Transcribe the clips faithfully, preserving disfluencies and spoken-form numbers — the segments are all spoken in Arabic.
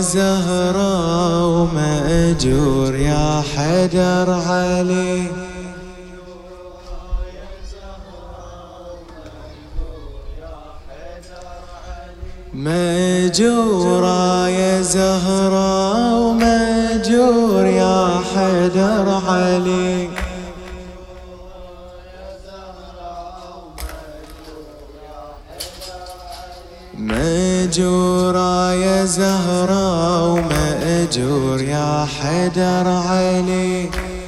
زهرة ومأجور يا حيدر علي. مأجورة يا زهرة ومأجور يا حيدر علي. مأجورة يا زهرة ومأجور يا حيدر علي.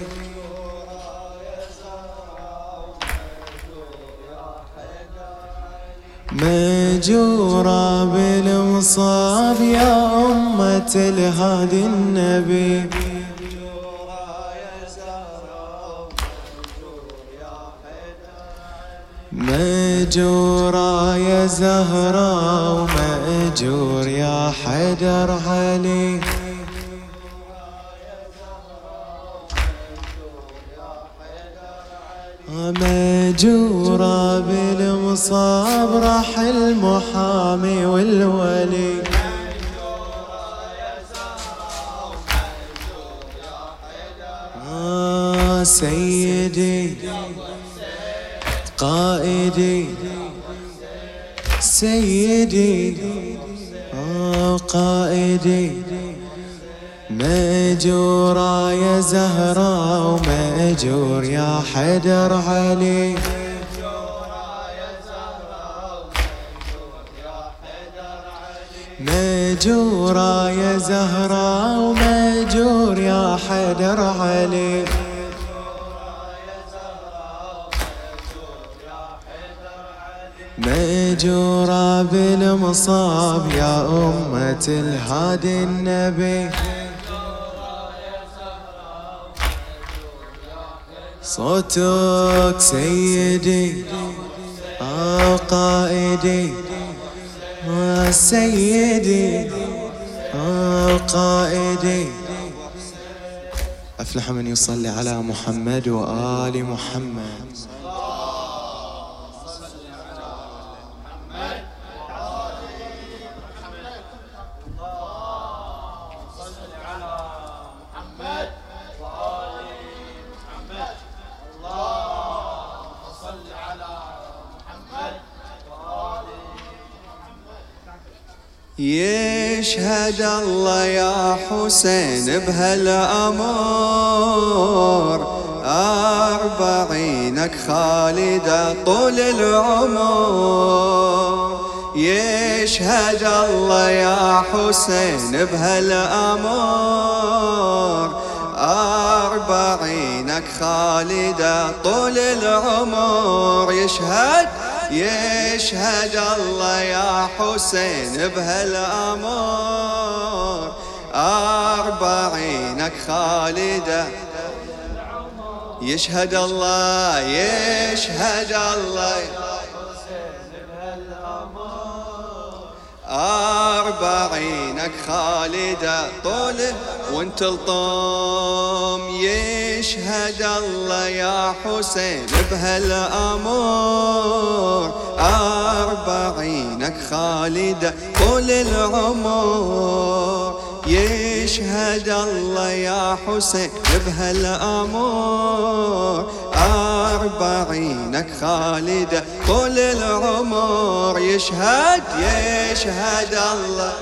مأجورة بالمصاب يا أمة الهادي النبي. مأجورة يا زهرة ومأجور يا حيدر علي. مأجورة بالمصاب راح المحامي والولي. آه سيدي قائدي سيدي آه قائدي. مأجورة يا زهرة ومأجور يا حيدر علي. مأجورة يا زهرة ومأجور يا حيدر علي. مأجورة بالمصاب يا أمة الهادي النبي. صوتك سيدي آه قائدي آه سيدي آه قائدي. أفلح من يصلي على محمد وآل محمد. يشهد الله يا حسين بهالأمور أربعينك خالدة طول العمر. يشهد الله يا حسين بهالأمور أربعينك خالدة طول العمر. يشهد يشهد الله يا حسين بهالأمور أربعينك خالدة. يشهد الله يشهد الله أربعينك خالدة طول وانت الطوم. يشهد الله يا حسين بهالأمور أربعينك خالدة طول العمر. يشهد الله يا حسين بهالأمور أربعينك خالدة طول العمر. يشهد يشهد الله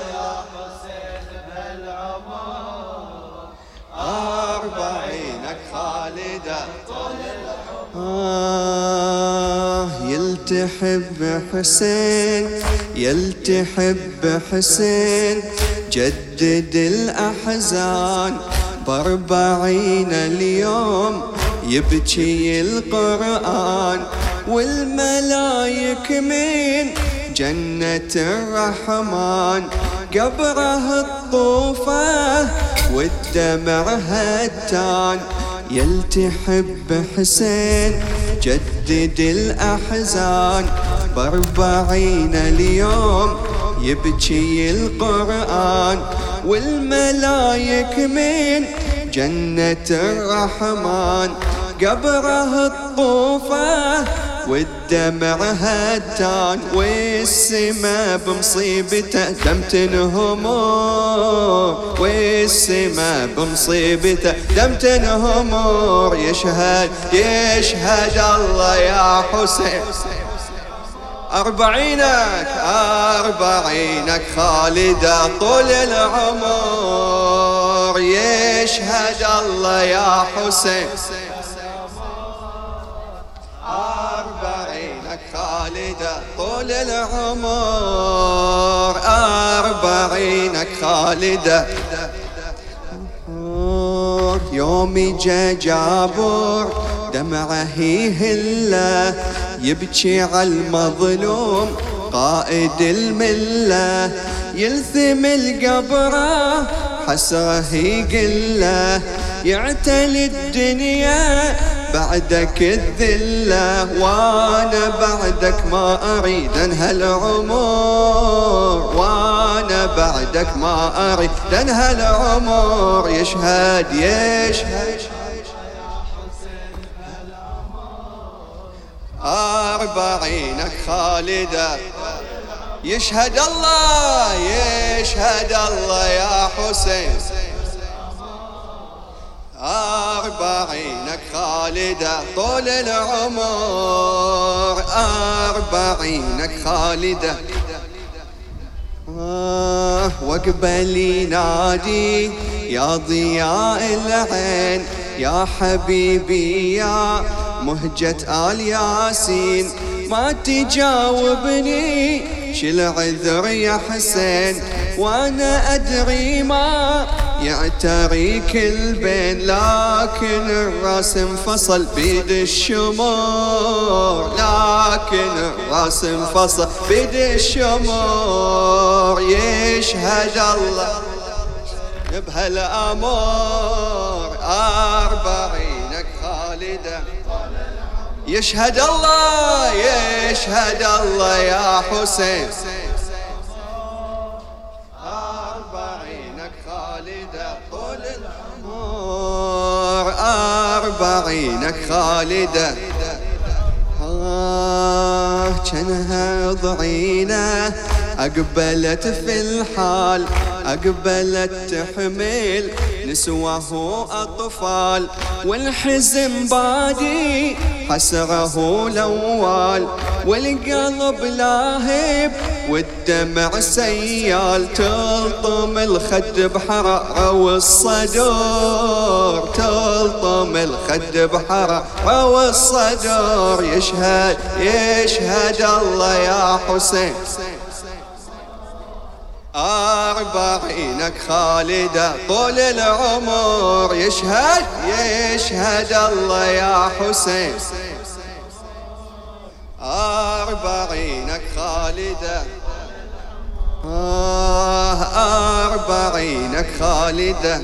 أربعينك خالدة طول العمر. يلتحب حسين يلتحب حسين جدد الأحزان بأربعين اليوم. يبكي القرآن والملايك من جنة الرحمن. قبره الطوفة والدمع هتان. يلتحب حسين جدد الأحزان بأربعين اليوم. يبكي القرآن والملايك من جنة الرحمن. قبره الطوفة والدمع هتان والسما بمصيبته دم تنهمر والسما بمصيبته دم تنهمر يشهد يشهد الله يا حسين أربعينك أربعينك خالدة طول العمر يشهد الله يا حسين أربعينك خالدة طول العمر أربعينك خالدة يومي جا جابر دمعه هله يبكي على المظلوم قائد المله يلثم القبره حسره يقله يعتلي الدنيا بعدك الذله وانا بعدك ما اريد انهى العمر وانا بعدك ما اريد انهى العمر يشهد يشهد أربعينك خالدة يشهد الله يشهد الله يا حسين أربعينك خالدة طول العمر أربعينك خالدة آه وقبل ينادي يا ضياء العين يا حبيبي يا مهجة آل ياسين ما تجاوبني شل عذر يا حسين وانا ادري ما يعتريك البين لكن الراس انفصل بيد الشمور لكن الراس انفصل بيد الشمور يشهد الله بهالامور أربعينك خالدة يشهد الله يشهد الله يا حسين أربعينك خالدة طول العمر أربعينك خالدة آه كانها ضعينة أقبلت في الحال أقبلت تحمل نسوه أطفال والحزن بادي حسره لوال والقلب لاهب والدمع سيال تلطم الخد بحرارة والصدور تلطم الخد بحرارة والصدور يشهد يشهد الله يا حسين أربعينك خالدة طول العمر يشهد يشهد الله يا حسين أربعينك خالدة آه أربعينك خالدة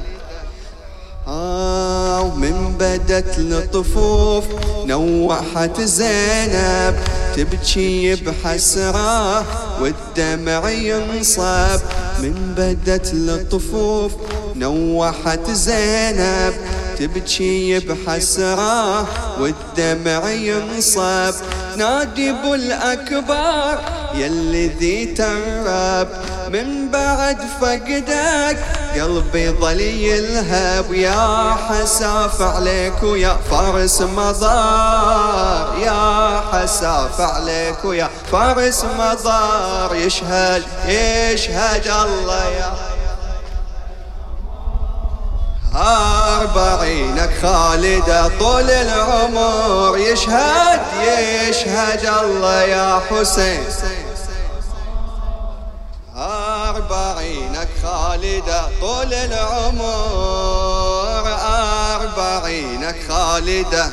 آه ومن بدت الطفوف نوحت زينب تبكي بحسرة والدمع ينصب من بدت الطفوف نوحت زينب تبكي بحسرة والدمع ينصب نادي ابو الأكبر يلي ذي ترب من بعد فقدك قلبي ظل يلهب يا حساف عليك ويا فارس مضار يا حساف عليك ويا فارس مضار يشهد يشهد الله يا أربعينك خالدة طول العمر يشهد يشهد الله يا حسين أربعينك خالدة طول العمر أربعينك خالدة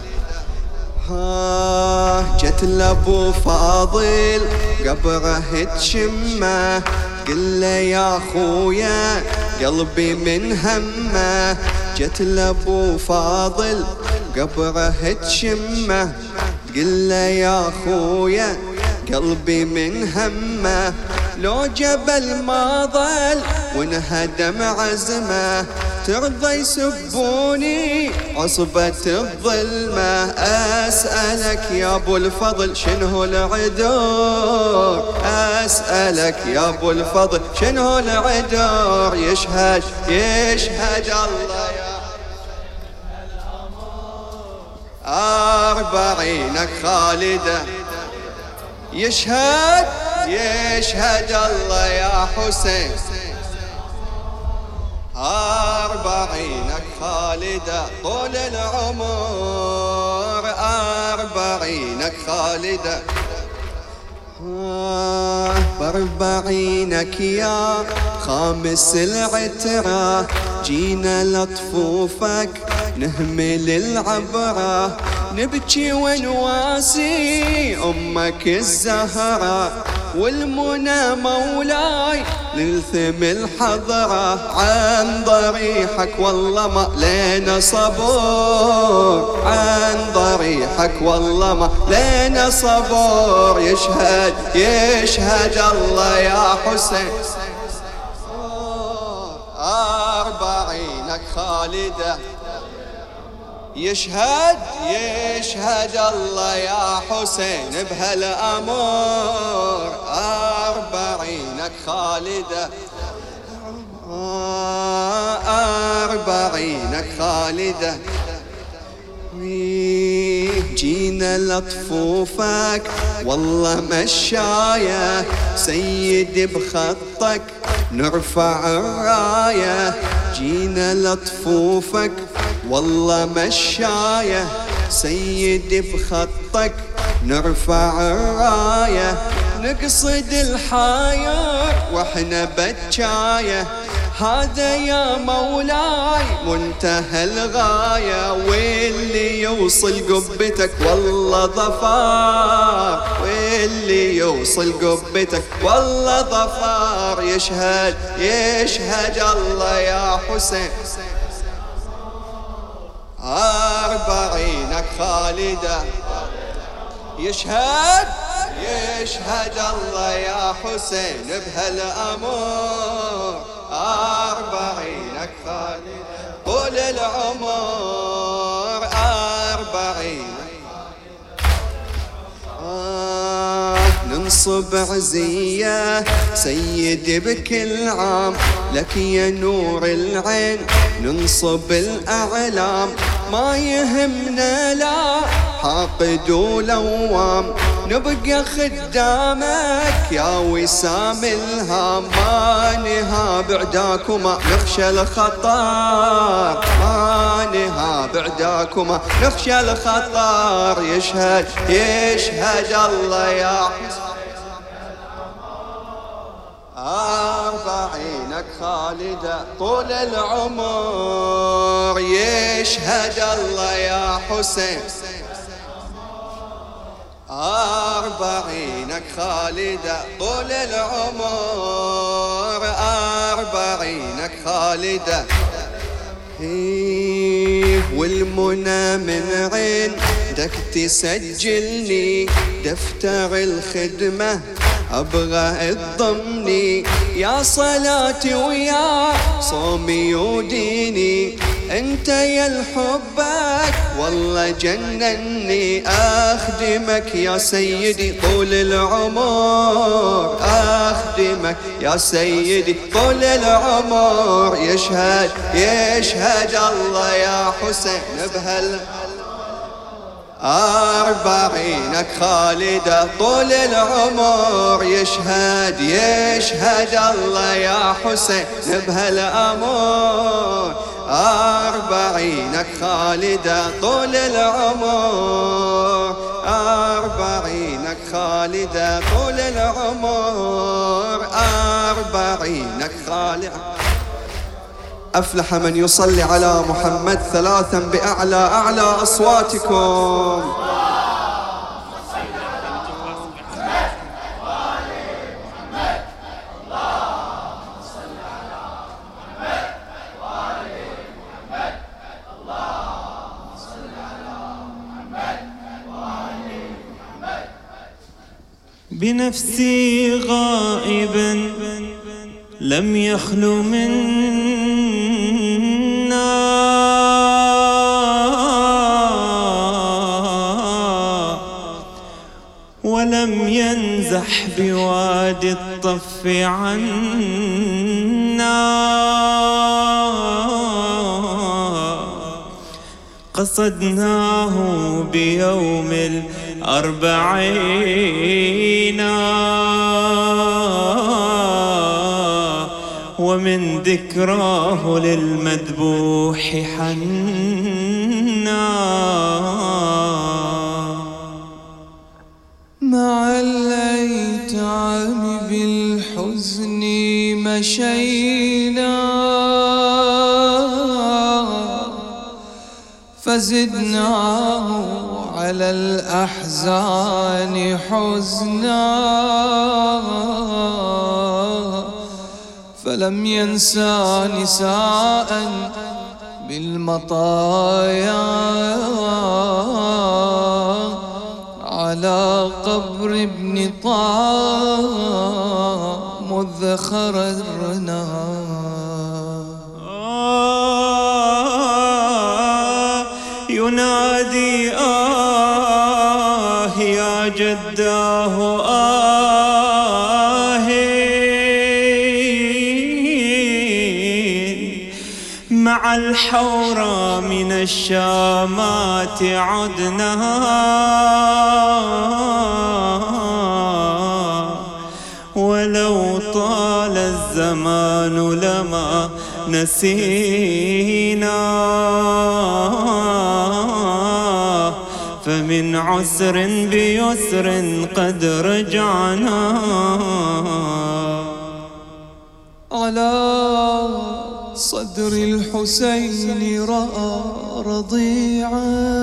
جت لابو فاضل قبره تشمه قل له يا خويا قلبي من همه جت لابو فاضل قبره تشمه قل له يا خويا قلبي من همه لو جبل ما ظل وانهدم عزمه، ترضى يسبوني عصبة الظلمة. أسألك يا أبو الفضل شنو العذر، أسألك يا أبو الفضل شنو العذر. يشهد يشهد الله يا أربعينك خالدة، يشهد يشهد الله يا حسين. أربعينك خالدة طول العمر، أربعينك خالدة. بأربعينك يا خامس العترة، جينا لطفوفك نهمل العبرة، نبكي ونواسي أمك الزهرة، والمنى مولاي نلثم الحضرة. عن ضريحك والله ما لنا صبور، عن ضريحك والله ما لنا صبور. يشهد يشهد الله يا حسين. أربعينك خالدة، يشهد يشهد الله يا حسين بهالأمور. أربعينك خالدة، أربعينك خالدة. جينا لطفوفك والله مشاية، سيدي بخطك نرفع الراية. جينا لطفوفك والله مشاية، سيدي بخطك نرفع الراية. نقصد الحاير واحنا بجاية، هذا يا مولاي منتهى الغاية. واللي يوصل قبتك والله ظفار، واللي يوصل قبتك والله ظفار. يشهد يشهد الله يا حسين. أربعينك خالدة، يشهد يشهد الله يا حسين بهالأمور. أربعينك خالدة طول العمر، أربعين. آه ننصب عزية سيدي بكل عام، لك يا نور العين ننصب الأعلام. ما يهمنا لا حاقد ولوام، نبقى خدامك يا وسام الهام. ما نهاب عداكما نخشى الخطر، ما نهاب عداكما نخشى الخطر. يشهد يشهد الله يا حسين. أربعينك خالدة طول العمر، يشهد الله يا حسين. أربعينك خالدة طول العمر، أربعينك خالدة. والمنى من عندك تسجلني، دفتر الخدمة أبغى تضمني. يا صلاتي ويا صومي وديني، انت يا الحبك والله جنني. اخدمك يا سيدي طول العمر، اخدمك يا سيدي طول العمر. يشهد يشهد الله يا حسين بهال. أربعينك خالدة طول العمر، يشهد يشهد الله يا حسين بهالأمور. أربعينك خالدة طول العمر، أربعينك خالدة طول العمر، أربعينك خالدة. أفلح من يصلي على محمد ثلاثا بأعلى أعلى أصواتكم. بنفسي غائبا لم يخلو منا ولم ينزح بوادي الطف عنا. قصدناه بيوم الأربعين ومن ذكراه للمذبوح حنا. مع الأيتام بالحزن مشينا فزدناه على الأحزان حزنا. فلم ينسى نساء بالمطايا على قبر ابن طه مذ خررنا. ينادي آه يا جداه آه مع الحورى من الشامات عدنا. ولو طال الزمان لما نسينا فمن عسر بيسر قد رجعنا. على صدر الحسين رأى رضيعا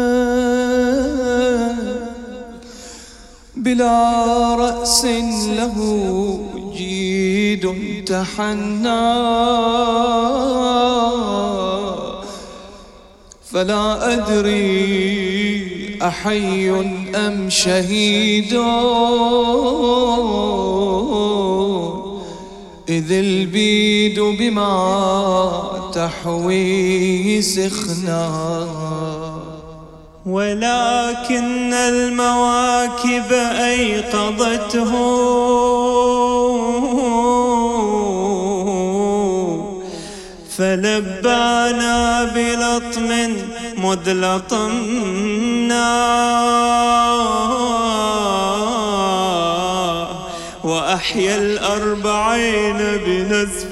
بلا رأس له جيد تحنى. فلا أدري أحي أم شهيد إذ البيد بما تحويه سخنا. ولكن المواكب أيقظته فلبانا بلطم مذ لطمنا. وأحيا الأربعين بنزف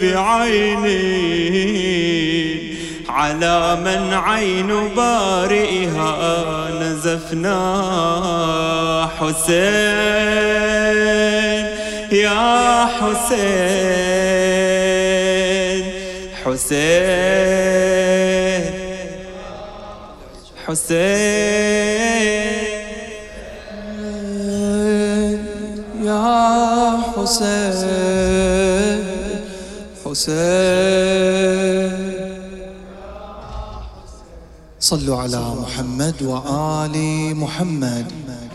عيني على من عين بارئها نزفنا. حسين يا حسين حسين حسين يا حسين حسين. صلوا على محمد وآل محمد.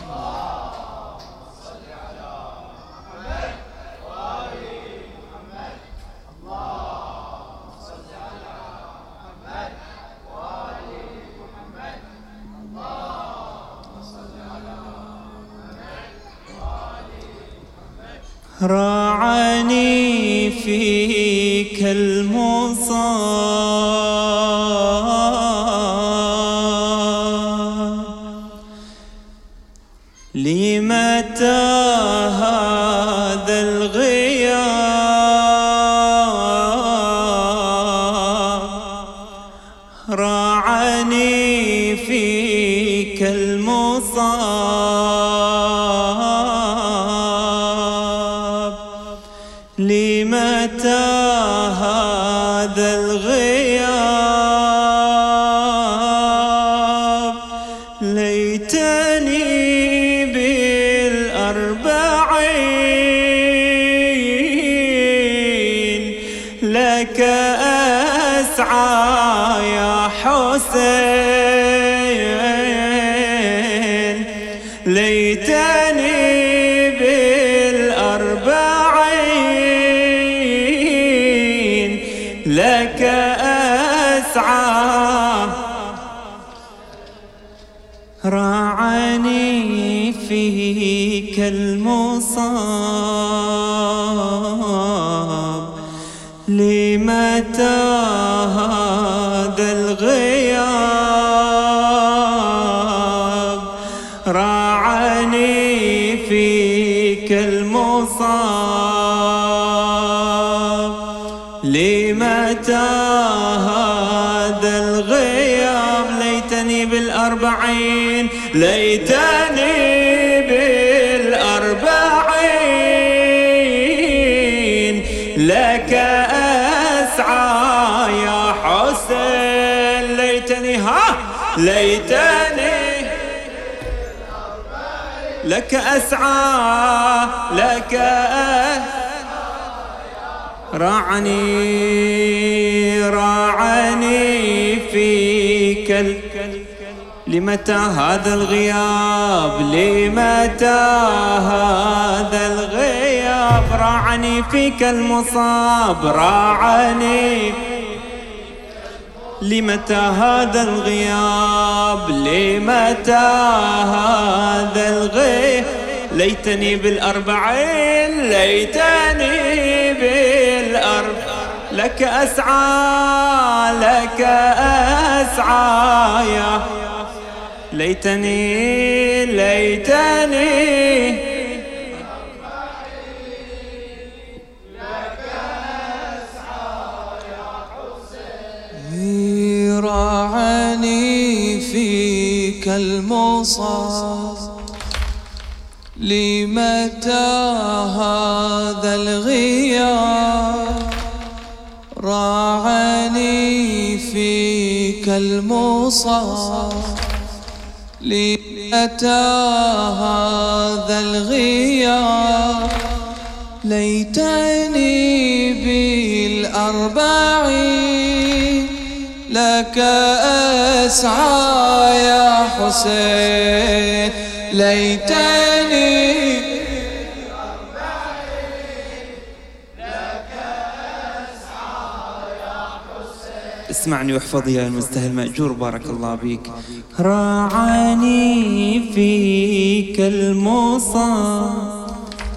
راعني فيك المصاب لمتى هذا الغياب. راعني فيك المصاب لمتى هذا الغياب. ليتني بالأربعين لك أسعى يا حسين. ليتني بالأربعين لك أسعى راعني فيك المصاب لمتى هذا الغياب راعني فيك المصاب لمتى هذا الغياب ليتني بالأربعين ليتني بالأربعين لك أسعى يا حسين ليتني ها ليتني لك أسعى لك أسعى راعني راعني فيك ال... لمتى هذا الغياب لمتى هذا الغياب راعني فيك المصاب راعني لمتى هذا الغياب لمتى هذا الغياب ليتني بالأربعين ليتني بالأربعين لك أسعى لك أسعى يا ليتني ليتني لك أسعى يا حسين راعني فيك المصاب لمتى هذا الغياب راعني فيك المصاب لمتى هذا الغياب ليتني بالأربعين لك أسعى يا حسين ليتني اسمعني واحفظ يا المستهل مأجور بارك الله بك راعني فيك المصاب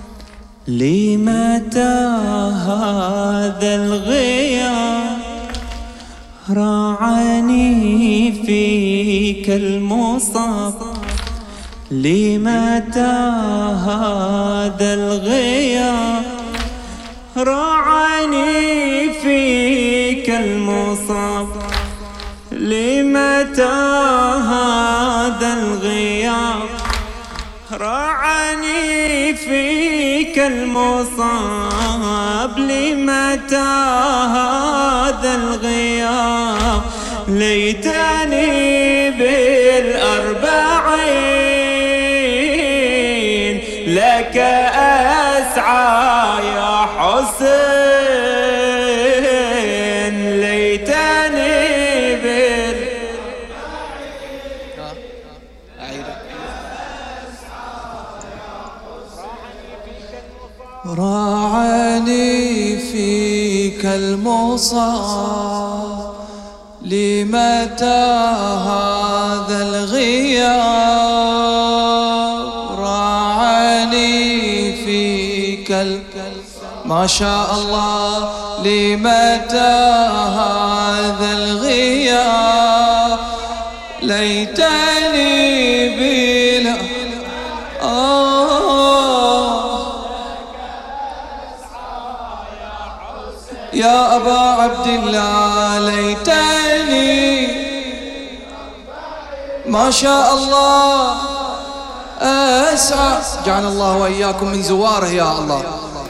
لمتى هذا الغياب راعني فيك المصاب لمتى هذا الغياب راعني فيك المصاب لمتى هذا الغياب راعني فيك المصاب لمتى هذا الغياب ليتني بالأربعين لك أسعى يا حسين ليتني بال راعني فيك المصاب لمتى هذا الغياب راعني فيك ال... ما شاء الله لمتى هذا الغياب ليتني بلا يا أبا عبد الله ليتني ما شاء الله أسعى جعل الله وإياكم من زواره يا الله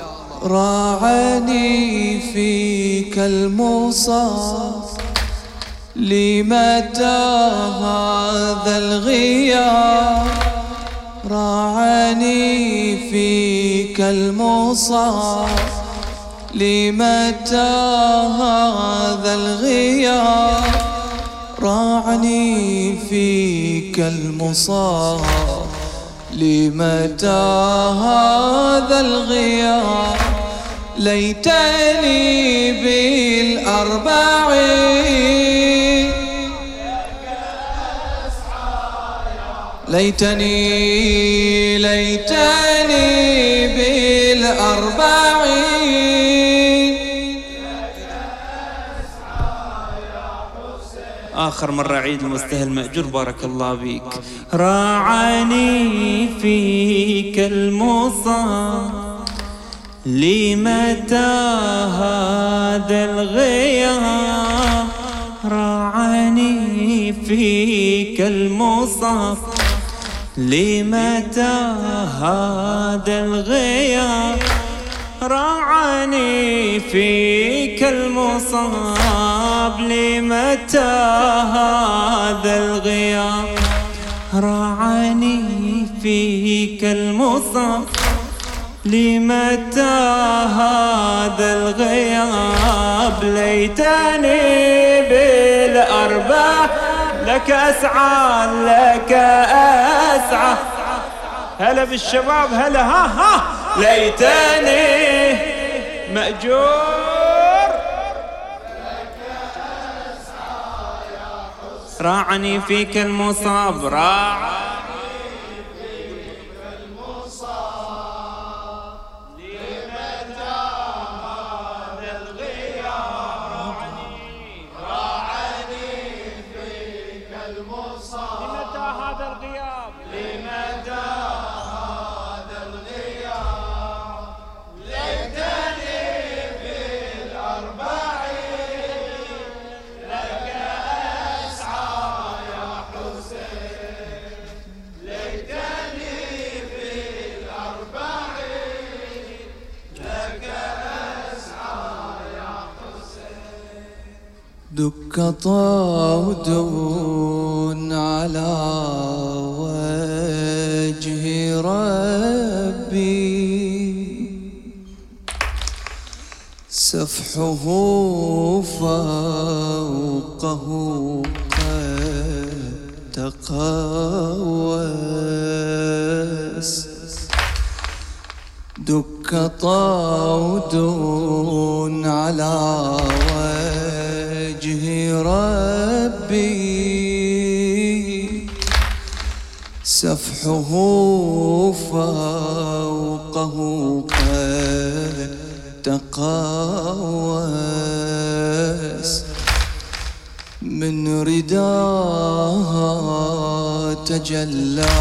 راعني فيك المصاب لمتى هذا الغياب راعني فيك المصاب لمتى هذا الغياب راعني فيك المصاب لمتى هذا الغياب ليتني بالأرض ليتني ليتني بالأربعين آخر مرة عيد المستهل مأجور بارك الله بيك. راعني فيك المصاب لمتى هذا الغياب، راعني فيك المصاب لمتى هذا الغياب، راعني فيك المصاب لمتى هذا الغياب، راعني فيك المصاب لمتى هذا الغياب. ليتني بالأربع لك أسعى لك أسعى. هلا بالشباب هلا ها ها. ليتني مأجور راعني فيك المصاب، راعني دك طود على وجه ربي، سفحه فوقه قد تقوس. دك طود على وجه ربي، سفحه فوقه قد تقوس. من رداها تجلى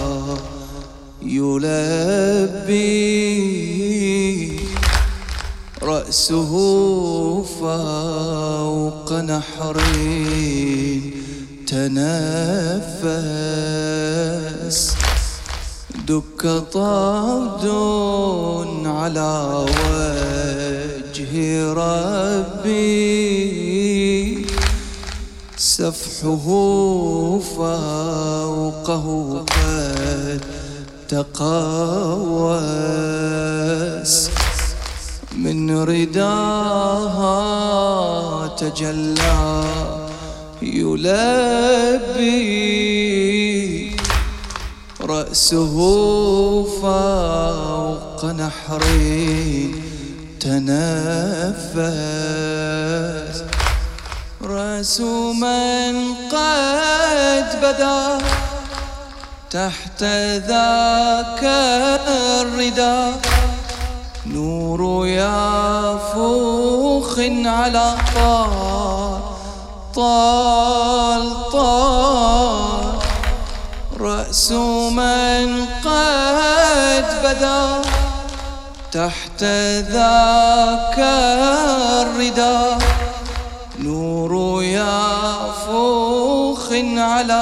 يلبي، رأسه فوق نحري تنفس. دك طود على وجه ربي، سفحه فوقه قد تقوس. من رداها تجلى يلبي، رأسه فوق نحري تنفس. رأس من قد بدا تحت ذاك الرداء، نور يافوخ على طال طال طال. رأس من قد بدا تحت ذاك الرداء، نور يافوخ على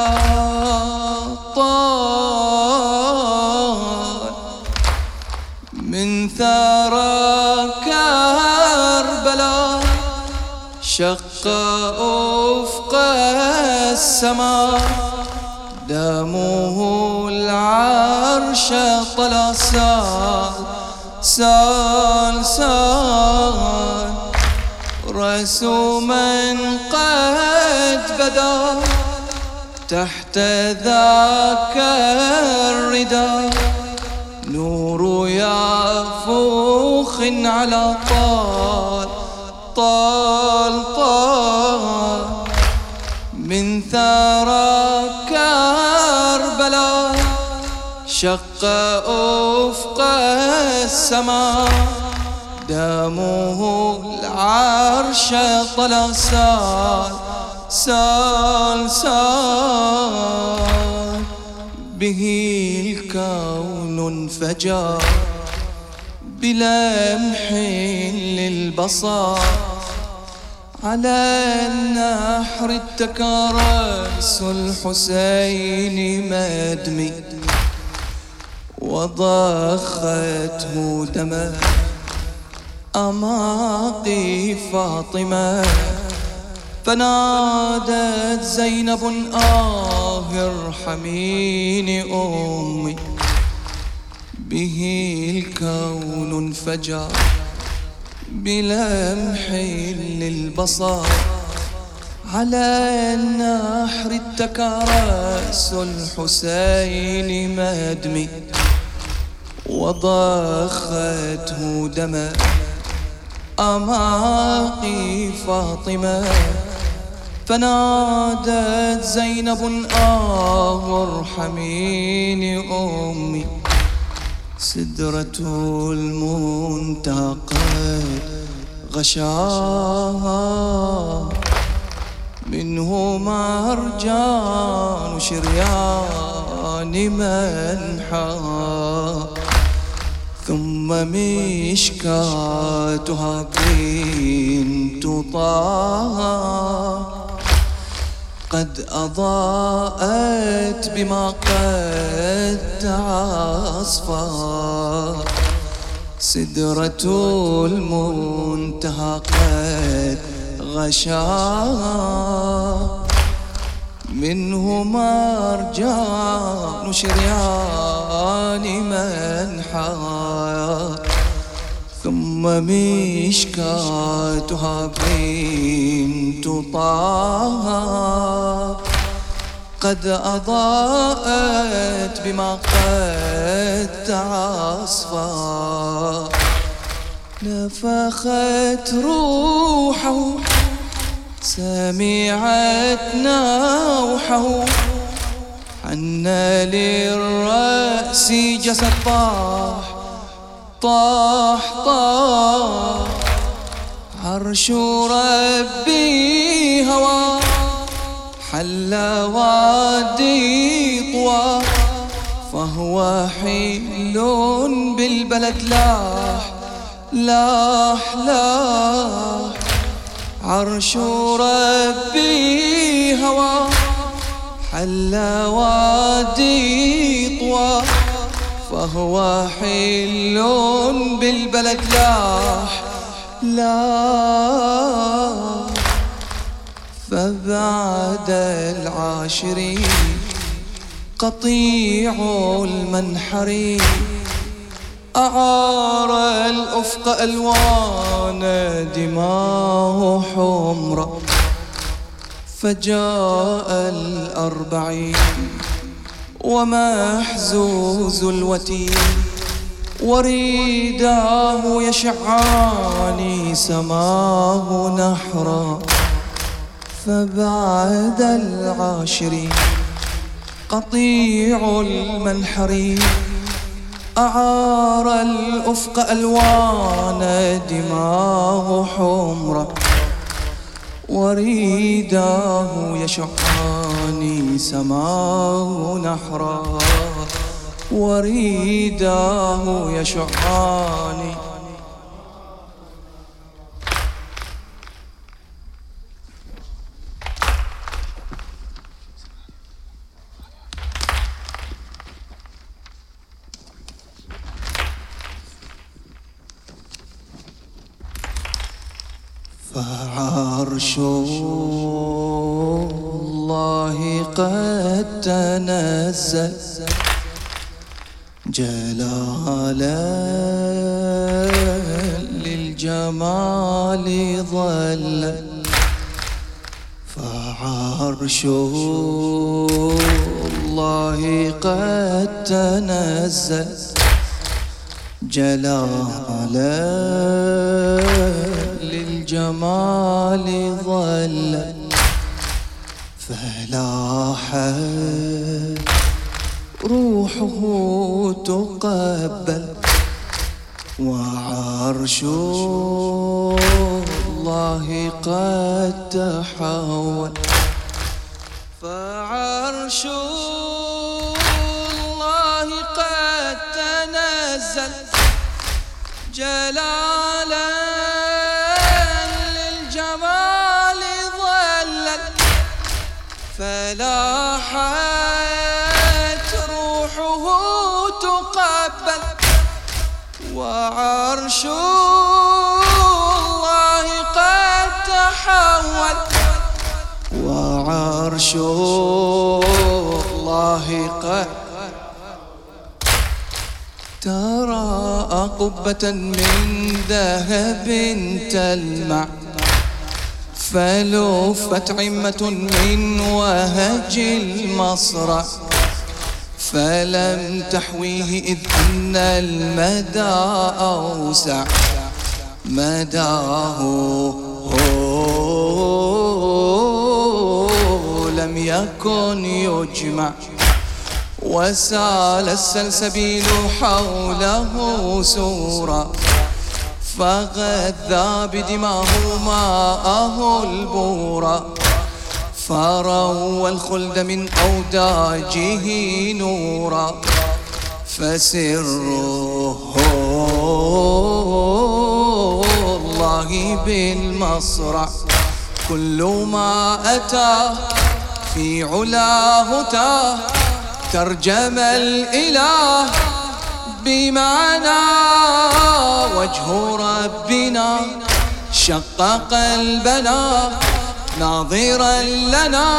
طال. من ثرى كربلاء شق أفق السماء، دمه العرش طلى سال سال سال. رأس من قد بدا تحت ذاك الرداء، نور يافوخ على طال طال طال. من ثرى كربلاء شق أفق السماء دامه العرش طلع سال سال سال به الكون انفجر بلمح للبصر على النحر التكرس الحسين مدمي وضخته دما أماقي فاطمة فنادت زينب آه ارحميني أمي به الكون انفجر بلمح للبصر على النحر التكرس الحسين مدمي وضخته دما أماقي فاطمة فنادت زينب آه ارحميني أمي سدرة المنتهى قد غشاها منه مرجان شريان منحى ثم مشكاتها بنت طه قد أضاءت بما قد تعصفى سدرة المنتهى قد غشاها منه مرجان شريان منحى ثم مشكاتها بنت طه قد أضاءت بما قد تعصفى نفخت روحه سمعت نوحه حن للرأس جسد طاح طاح طاح عرش ربي هوى حل وادي طوى فهو حل بالبلد لاح لاح لاح عرش ربي هوى حل وادي طوى فهو حل بالبلد لاح لاح فبعد العاشرين قطيع المنحر أعار الأفق ألوان دماه حمرا فجاء الأربعين ومحزوز الوتين وريداه يشعان سماه نحرا فبعد العاشرين قطيع المنحر أعار الأفق ألوان دماه حمرا وريداه يشعان سماه نحرا وريداه يشعان فعرش الله قد تنزل جلالا للجمال ظل فعرش الله قد تنزل جلالا للجمال ظل فلاحت روحه تقبل وعرش الله قد تحول فعرش الله قد تنزل جلالا للجمال ظلل فلاحت روحه تقبل وعرش الله قد تحول وعرش الله قد ترى قبة من ذهب تلمع فلفت عمة من وهج المصرع فلم تحويه إذ أن المدى أوسع مداه لم يكن يجمع وسال السلسبيل حوله سورا فغذى بدماه ماءه البورا فروى الخلد من أوداجه نورا فسره الله بالمصرع كل ما أتى في علاه تاه ترجم الإله بمعنى وجه ربنا شق قلبنا ناظرا لنا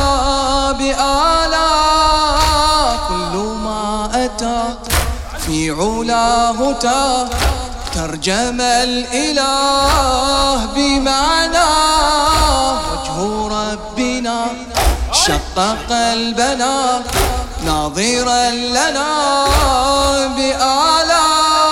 بآلاء كل ما أتى في علاه تاه ترجم الإله بمعنى وجه ربنا شق قلبنا ناظرا لنا بآلاء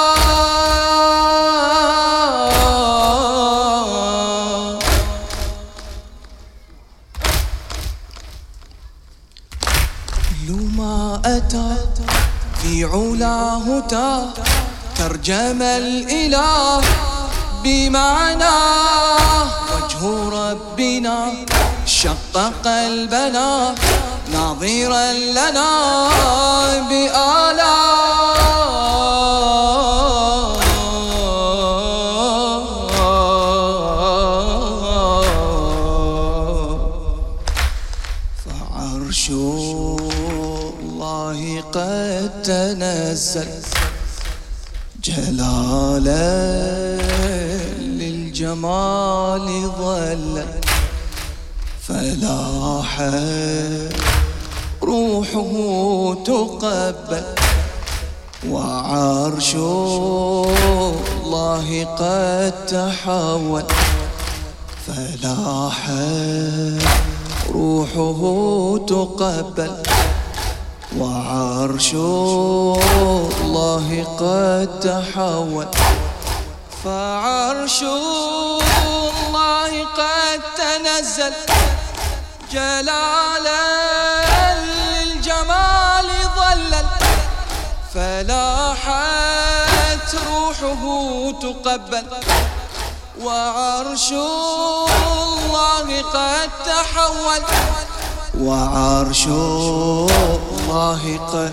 كل ما أتى في علاه تاه ترجم الإله بمعنى وجه ربنا شق قلبنا ناظرا لنا بآلاء فعرش الله قد تنزل جلالا للجمال ظلل فلاحت روحه تقبل وعرش الله قد تحول فلاحت روحه تقبل وعرش الله قد تحول فعرش الله قد تنزل جلالا للجمال ظلل فلاحت روحه تقبل وعرش الله قد تحول وعرش الله قد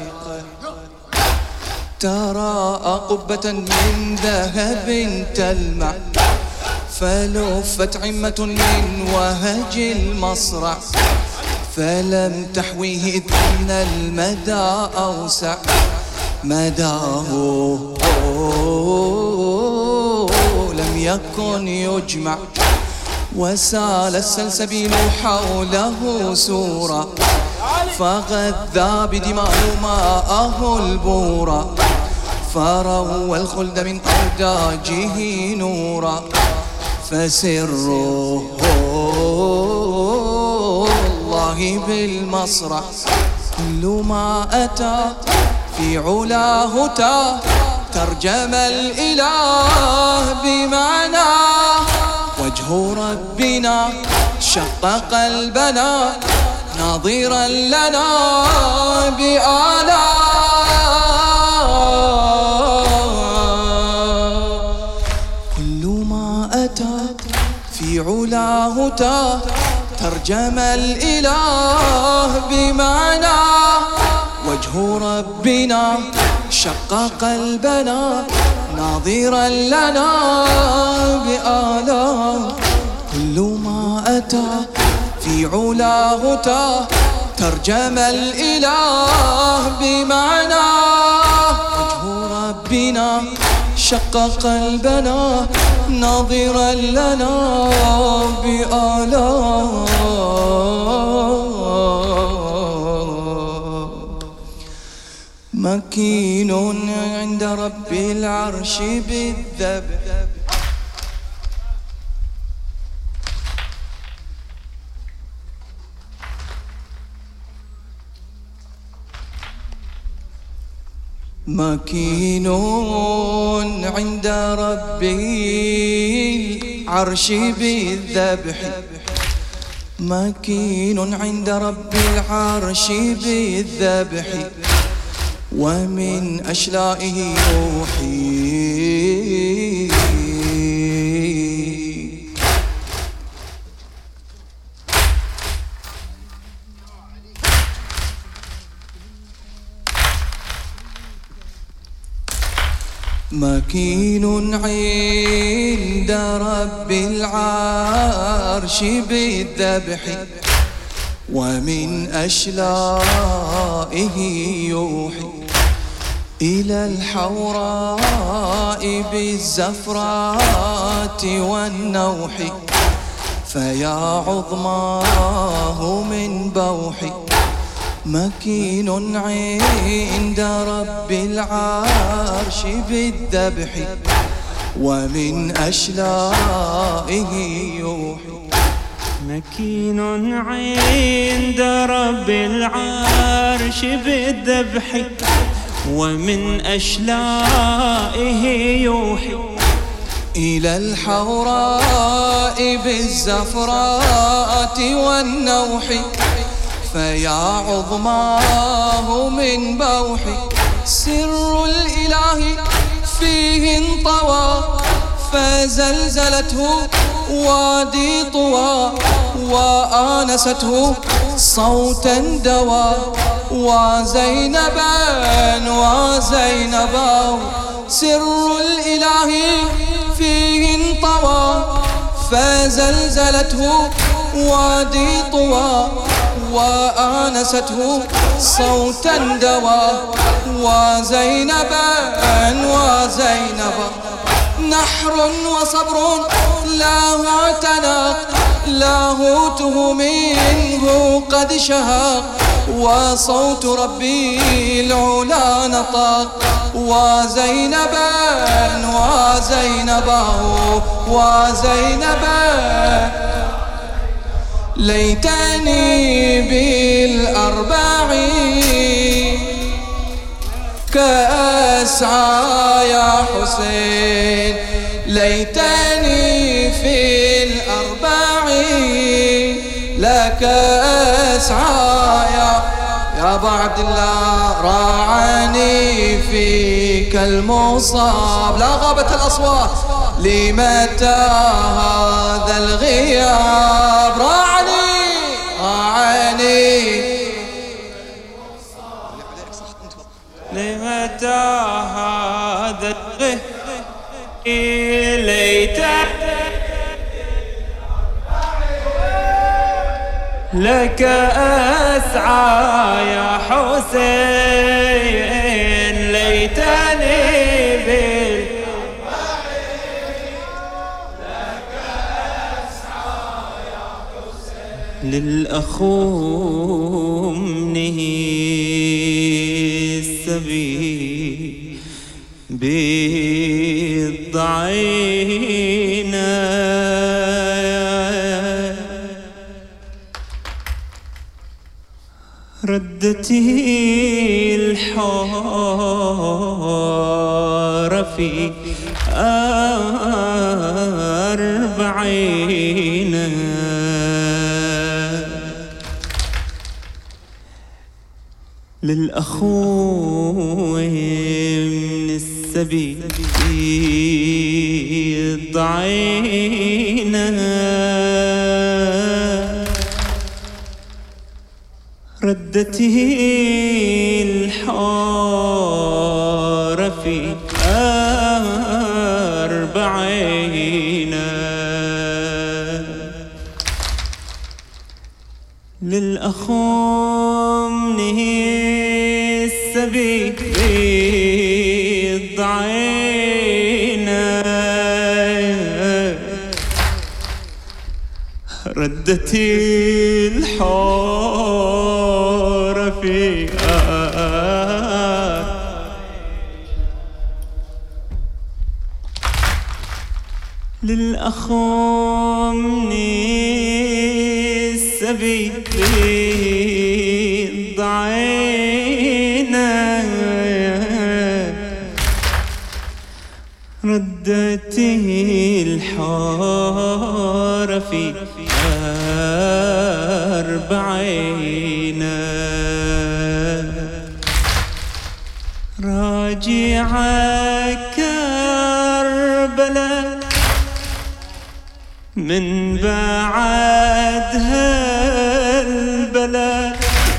ترى قبة من ذهب تلمع فلفت عمة من وهج المصرع فلم تحويه إذ أن المدى أوسع مداه لم يكن يجمع وسال السلسبيل حوله سورا فغذى بدماه ماءه البورا فروى الخلد من أوداجه نورا فسره الله بالمصرع كل ما أتى في علاه تاه ترجم الإله بمعناه وجه ربنا شق قلبنا ناظرا لنا بآلاء كل ما أتى في علاه تاه ترجم الإله بمعنى وجه ربنا شق قلبنا ناظرا لنا بآلاء كل ما أتى في علاه تاه ترجم الإله بمعنى وجه ربنا شق قلبنا ناظرا لنا بآلاء مكين عند رب العرش بالذبح مكين عند رب العرش بالذبح مكين عند رب العرش بالذبح ومن أشلائه يوحي مكين عند رب العرش بالذبح ومن أشلائه يوحي إلى الحوراء بالزفرات والنوح فيا عظماه من بوحي مكين عند رب العرش بالذبح ومن أشلائه يوحي مكين عند رب العرش بالذبح ومن أشلائه يوحي إلى الحوراء بالزفرات والنوح فيا عظماه من بوحي سر الإله فيه انطوى فزلزلته وادي طوى وآنسته صوتا دوى وزينبا وزينبا سر الإله فيه انطوى فزلزلته وادي طوى وآنسته صوتا دوى وزينبا وزينبا نحر وصبر لا اعتنق لاهوته منه قد شهق وصوت ربي العلا نطق وزينبا وزينبا وزينبا ليتني بالأربعين كأسعى يا حسين ليتني في الأربعين لك أسعى يا يا أبا عبد الله راعني فيك المصاب لا غابت الأصوات لمتى هذا الغياب راعني راعني لمتى هذا الغياب ليتني لك أسعى يا حسين ليتني بال لك أسعى يا حسين للأخومنه السبيل بالضعينا ردتي الحار في أربعين للأخوي من السبيل ضعينا ردته الحار في أربعين للأخومنه السبيل ضعينا ردت الحار في للأخومني السبيل ضعينا ردته الحار في أربعين راجع كربلاء من بعدها البلاء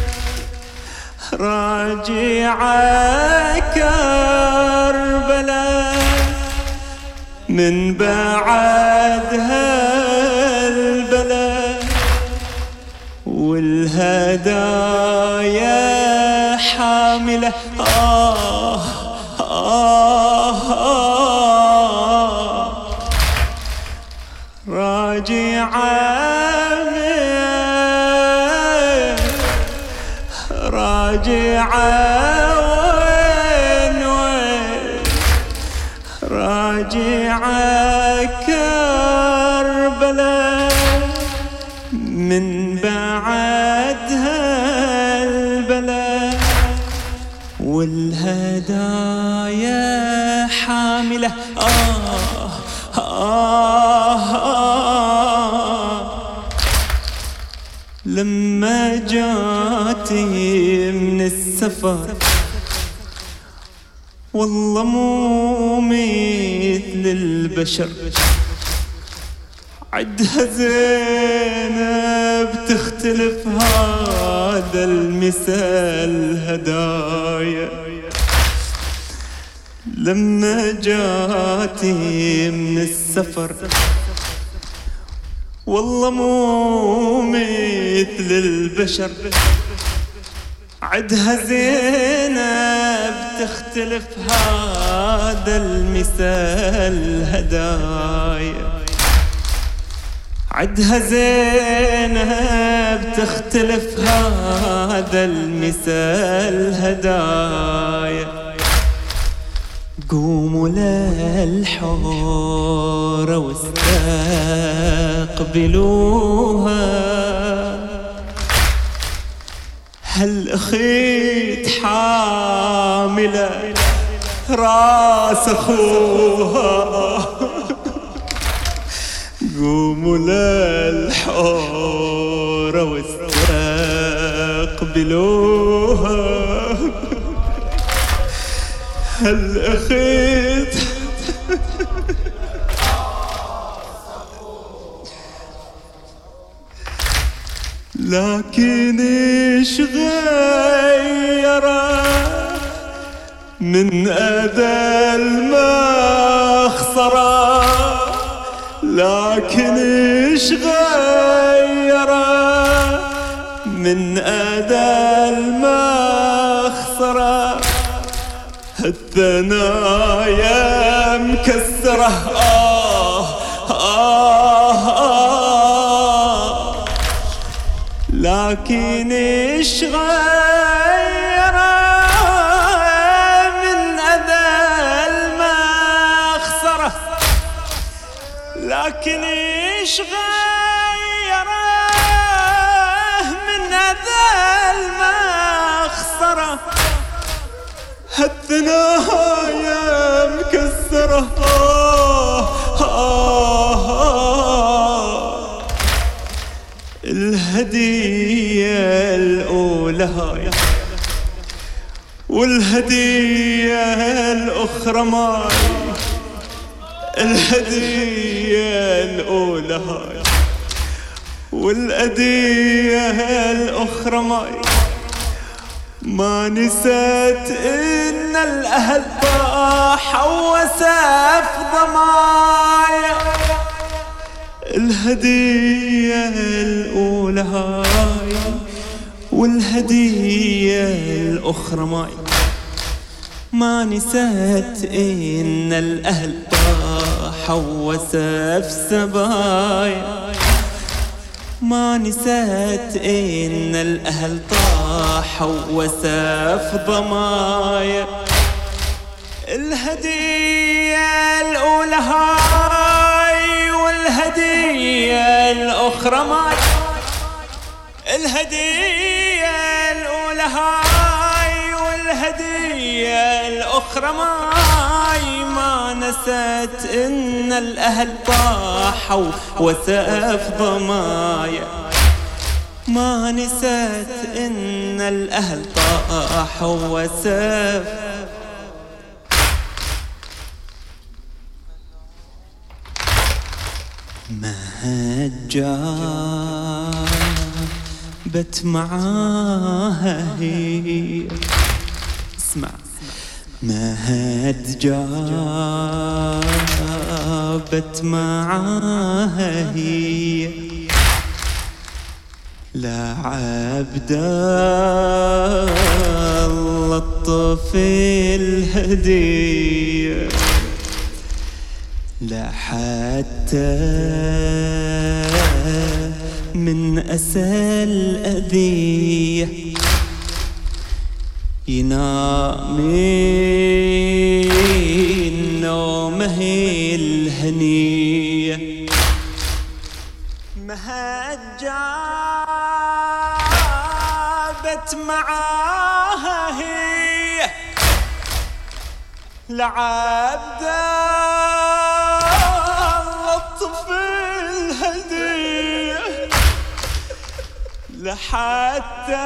راجع كربلاء من بعدها البلاء والهدايا حاملة آه آه آه راجعة راجعة وين وين راجعة كربلاء من بعدها البلاء والهدايا حاملة آه آه آه لما جاتي من السفر والله مو مثل البشر عدها زينب تختلف هذا المثال هدايا لما جاتي من السفر والله مو مثل البشر عدها زينب تختلف هذا المثال هدايا عدها زينب تختلف هذا المثال هدايا قوموا للحورة واستقبلوها هل أخيت حاملة راس أخوها قوموا للحورة واستقبلوها هل أخيت لكن إيش غيره من أذى المخسرة لكن إيش غيره من أذى المخسرة الثنايا مكسرة آه آه آه لكن إيش غيره من أذى المخسرة لكن إيش غيره من أذى المخسرة هالثنايا مكسرة آه آه آه الهدية الأولى والهدية الأخرى ماي، الهدية الأولى هاي والهدية الأخرى ماي. ما نسيت إن الأهل طاحوا وسف ضمايا، الهدية الأولى هاي والهدية الأخرى ماي. ما نسيت إن الأهل طاحوا وسف سبايا، ما نسيت إن الأهل طاحوا وسف ضمايا. الهدية الأولى هاي والهدية الأخرى ماي، الهدية الأولى هاي والهدية الأخرى ماي. ما نسيت إن الأهل طاحوا وسف ضمايا، ما نسيت إن الأهل طاحوا وسف. مهجة بت معاها هي، اسمع. مهد جابت معاها هي، لا عبد الله الطفل هدية، لا حتى من أسى الأذية ينام من نومه الهنية. مهجابت معاها هي، لعبد الطفل هدية، لحتى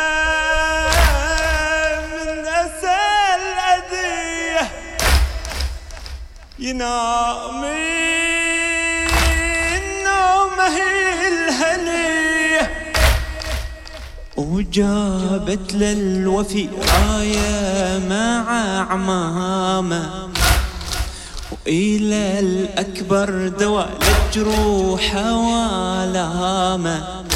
ينام من نومه الهنية. وجابت للوفي آية مع عمامة، وإلى الأكبر دواء للجروح والامة.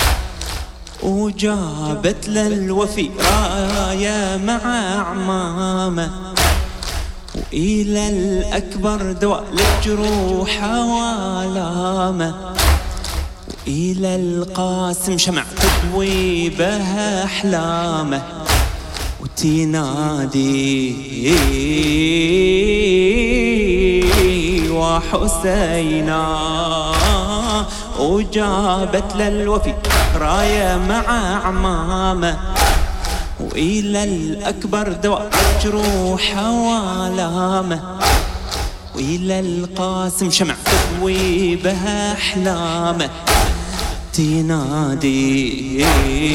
وجابت للوفي آية مع عمامة، وإلى الأكبر دواء للجروح والامة. وإلى القاسم شمع تضوي بها أحلامه، وتنادي وحسينا. وجابت للوفي راية مع عمامة، وإلى الأكبر دواء جروح والامة. وإلى القاسم شمع تضوي بها أحلامه، تنادي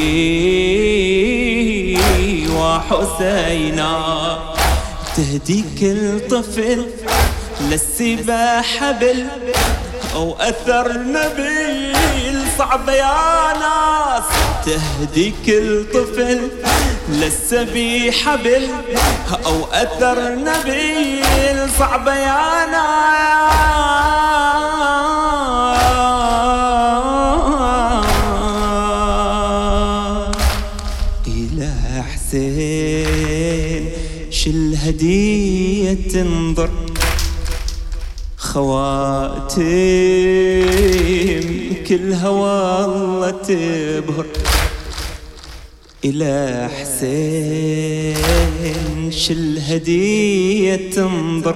وحسينا. تهدي كل طفل للسباحة حبل أو أثر نبيل صعب يا ناس. تهدي كل طفل للسبيحة حبل أو أثر نبيل صعب يا ناس. إلى حسين شل هدية تنظر، خواتم كلها والله تبهر. إلى حسين شل هدية تنظر،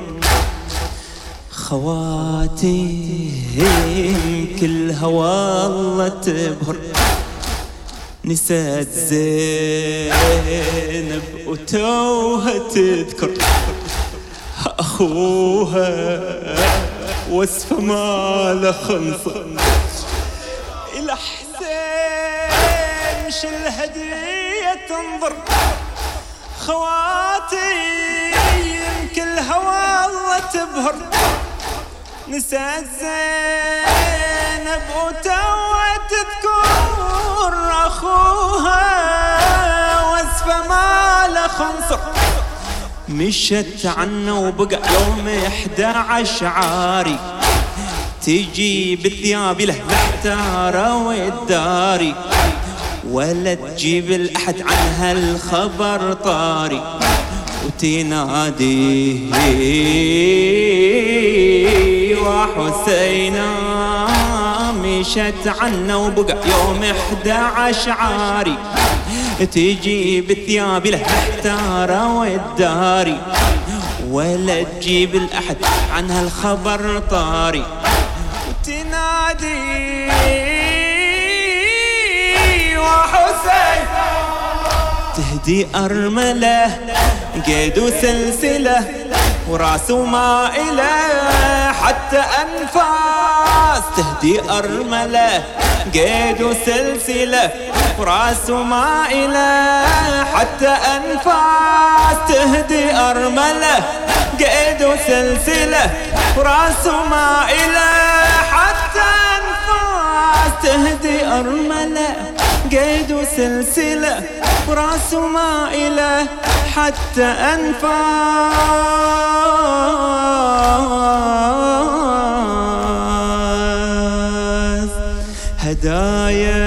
خواتم كلها والله تبهر. نسات زينب وتوها تذكر أخوها وصفه ماله خنصر. إلى حسين شل هدية تنظر، خواتي يمكن الهوى الله تبهر، نسيت زينب وتوت تذكر أخوها واسفة ما له خنصر. مشت عنا وبقى يوم إحدى عشر عاري، تجي بالثياب له محتارة والداري، ولا تجيب الأحد عنها الخبر طاري، وتنادي وحسينا. مشت عنا وبقى يوم إحدى عشر عاري، تجي بالثياب له محتارة والداري، ولا تجيب الأحد عنها الخبر طاري، وتنادي وحسين. تهدي أرملة قيد وسلسلة وراسه مائلة حتى أنفاس. تهدي أرملة قيد وسلسلة وراسه مائلة حتى أنفاس. تهدي أرملة قيد وسلسلة وراسه مائلة حتى أنفاس. تهدي أرملة قيد وسلسلة وراسه مائلة حتى أنفاس. هدايا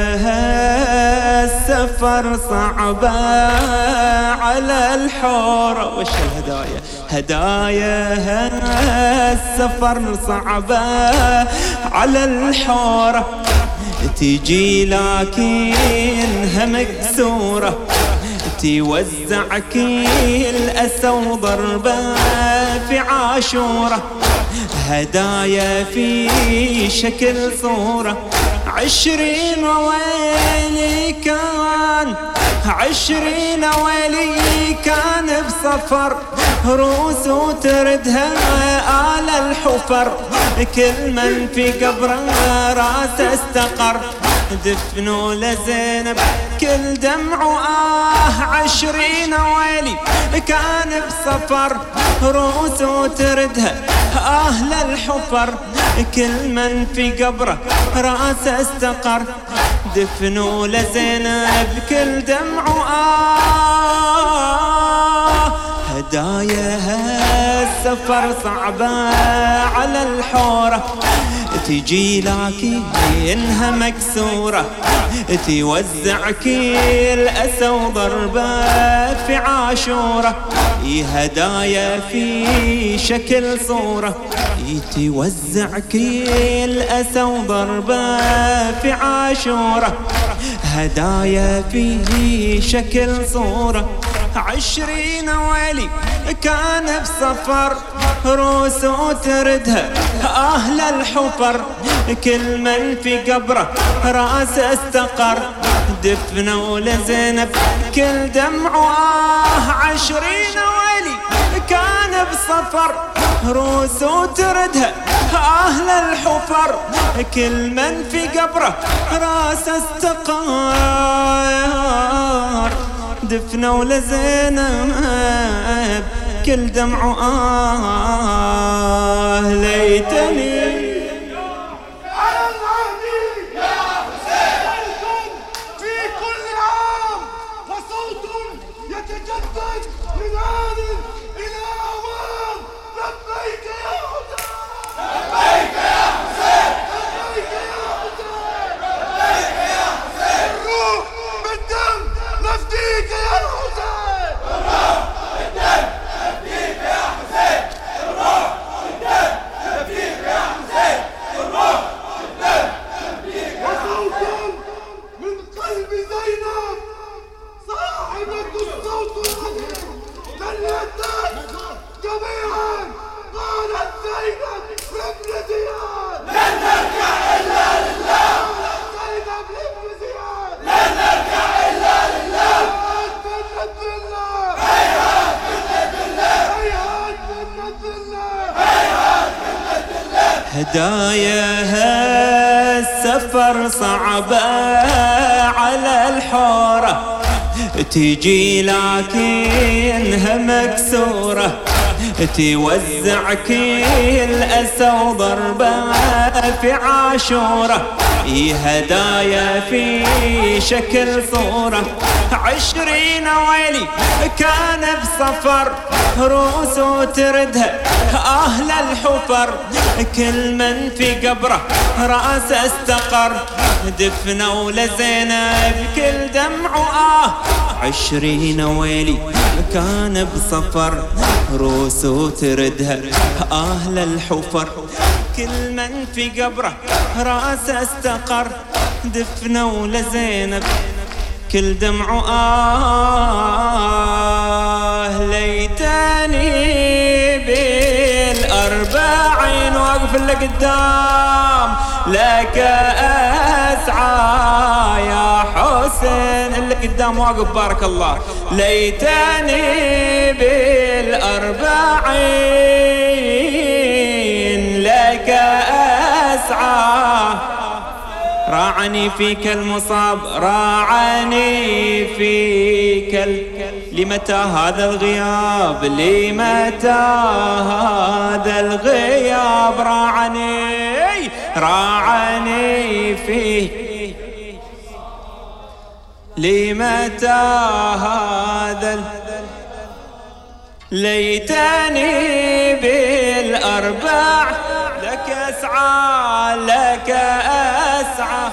السفر صعبة على الحورة. وش الهدايا؟ هدايا السفر صعبة على الحورة، تجي لكنها مكسورة، توزع كل أسى وضربة في عاشورة. هدايا في شكل صورة عشرين وويلي كان، عشرين ويلي كان بسفر، روس وتردها آل الحفر، كل من في قبره راس استقر. دفنوا لزينب كل دمع وآه، عشرين ويلي كان بسفر، روس وتردها أهل الحفر، كل من في قبره راس استقر. دفنوا لزينب كل دمع وآه. هدايا السفر صعبة على الحورة، تجي لكنها مكسورة، توزع كل أسى وضربة في عاشورة. هدايا في شكل صورة، توزع كل أسى وضربة في عاشورة. هدايا في شكل صورة عشرين ويلي كان بسفر، روس وتردها أهل الحفر، كل من في قبره راس استقر. دفنوا لزينب كل دمع وآه، عشرين ويلي كان بسفر، روس وتردها أهل الحفر، كل من في قبره راس استقر. دفنوا لزينب كل دمع آه. ليتني هدايا السفر صعبة على الحورة، تيجي لكنها مكسورة توزع كل أسى وضربة في عاشورة هدايا في شكل صورة عشرين ويلي كان بسفر روس وتردها أهل الحفر كل من في قبره رأس استقر دفنوا لزينب كل دمع آه عشرين ويلي كان بسفر روس وتردها أهل الحفر كل من في قبره رأس استقر دفنوا لزينب كل دمع آه ليتني بالأربعين واقف اللي قدام لك أسعى يا حسين اللي قدام واقف بارك الله ليتني بالأربعين لك أسعى راعني فيك المصاب راعني فيك ال... لمتى هذا الغياب لمتى هذا الغياب راعني راعني فيك لمتى هذا ال... ليتني بالأربع لك أسعى لك أسعى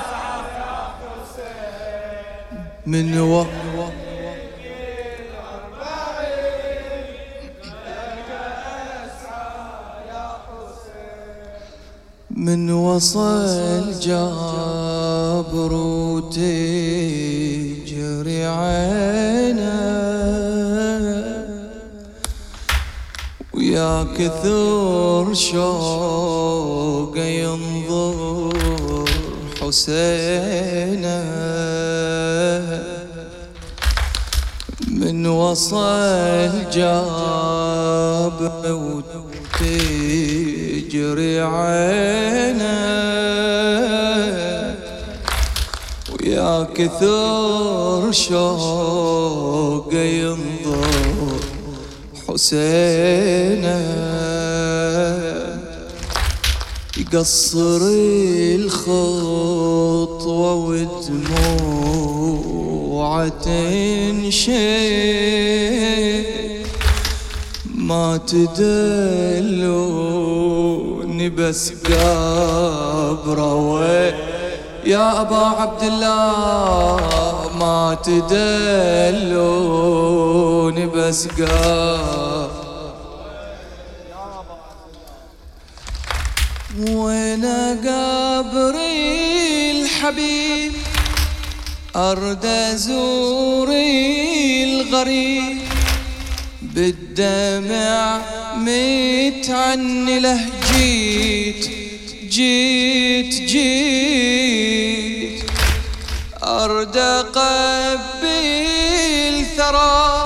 من و من وصل جابر وتجري عينه ويا كثر شوق ينظر حسينه من وصل جابر وتجري عينه ويا كثر شوق ينظر حسينه يقصر الخطوة ودموعه تنشي ما تدلوني بس قبره يا أبا عبد الله ما تدلوني بس قبره وانا قبري الحبيب أرد أزوري الغريب بالدمع متعني له جيت جيت جيت أرد أقبل ثرى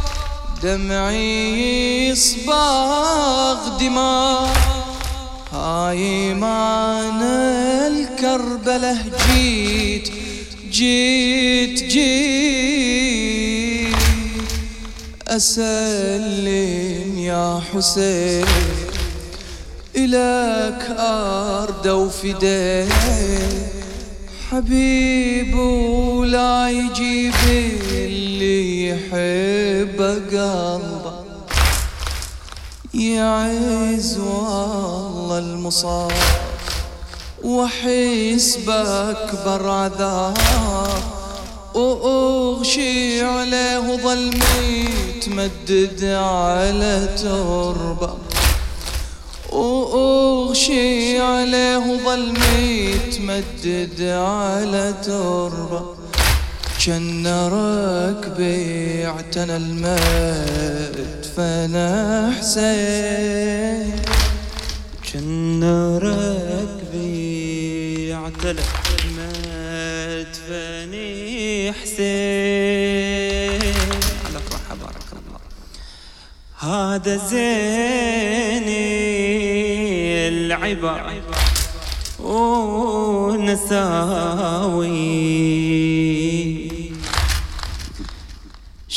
دمعي يصبغ دماء هاي معنى الكربلة جيت جيت جيت أسلم يا حسين إلك أرض وفداء حبيب ولا يجيب اللي يحب قلبه يعز والله المصاب وحس بأكبر عذاب وأغشي عليه وظل متمدد على تربة وأغشي عليه وظل متمدد على تربة كان ركبي اعتنى المدفن حسين كان ركبي اعتنى المدفن حسين على فرحة بارك الله هذا زيني العبا ونساوي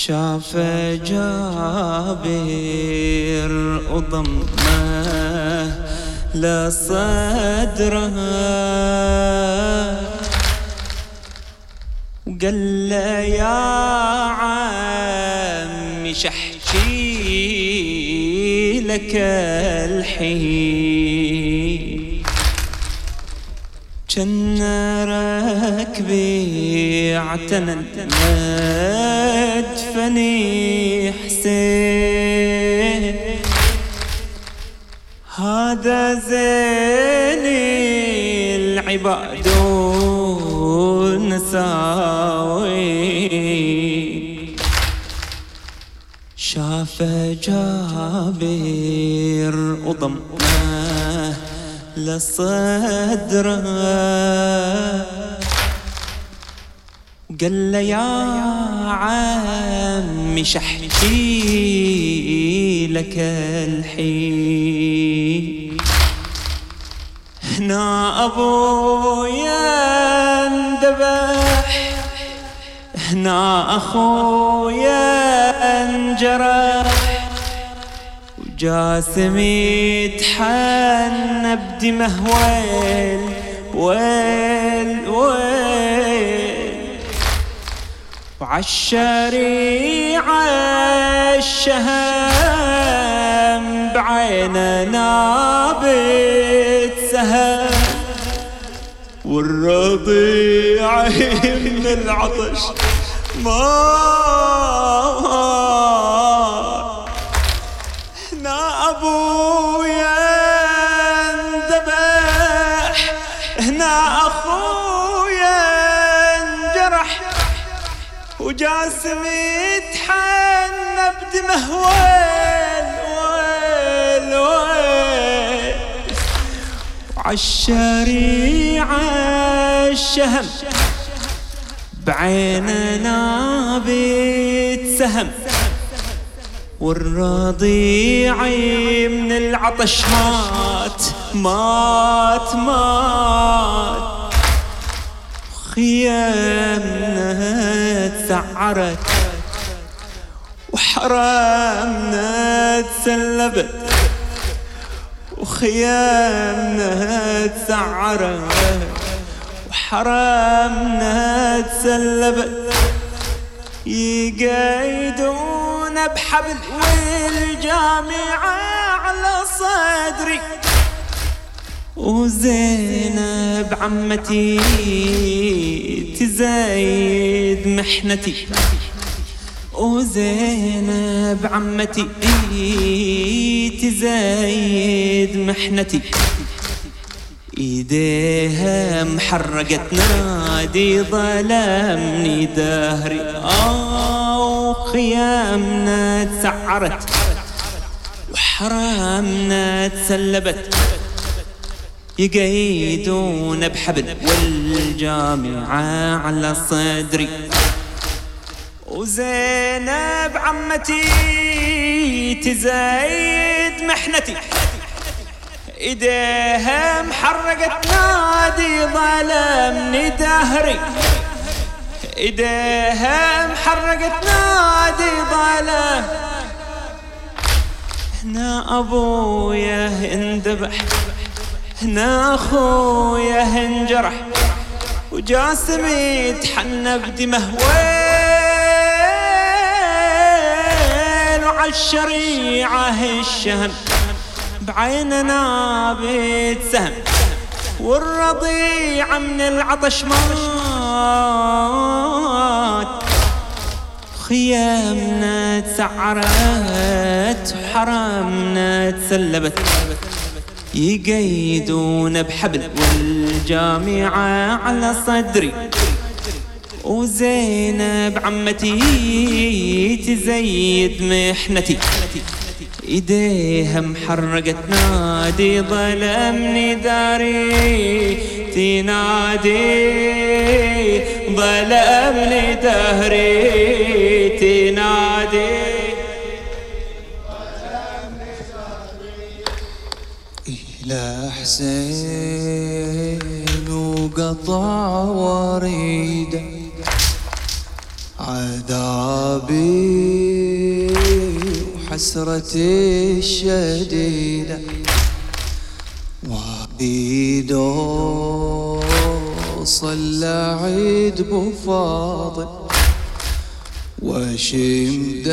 شاف جابر وضمه لصدره وقال له يا عمي شحكي لك الحين كان ركبي اعتنى مدفني حسين هذا زيني العباد والنساوي شاف جابر وضمه لصدره قال له يا عمي شحكي لك الحين هنا أبويا انذبح هنا أخويا انجرح وجاسمي تحنى بدمه ويل ويل ويل وعالشريعة الشهم بعينه نابت سهم والرضيع من العطش مات هنا أبويا انذبح هنا أخويا انجرح وجاسمي تحنى بدمه ويل ويل ويل وعالشريعة الشهم بعينه نابت سهم والرضيع من العطش مات مات مات خيامنا تسعرت وحرامنا تسلبت وخيامنا تسعرت وحرامنا تسلبت يقيدون بحبل والجامعة على صدري وزينب عمتي تزايد محنتي وزينب عمتي تزايد محنتي ايديها محرقت نادي ظلمني دهري آه خيامنا تسعرت وحرامنا تسلبت يقيدون بحبل والجامعة على صدري وزينب عمتي تزايد محنتي ايديها محرقت نادي ظلمني دهري ايديها محرقت نادي ظلم هنا ابويا انذبح هنا اخويا انجرح وجاسمي تحنى بدمه ويل وعالشريعة الشهم بعين نابت سهم والرضيع من العطش مات خيامنا تسعرت وحرامنا تسلبت يقيدون بحبل والجامعة على صدري وزينب عمتي تزيد محنتي ايديها محرقت نادي ظلمني داري تنادي ظلمني دهري تنادي إلى حسين وقطع وريده عذابي وحسرتي الشديدة واريد اوصل لعيد بو فاضل واشم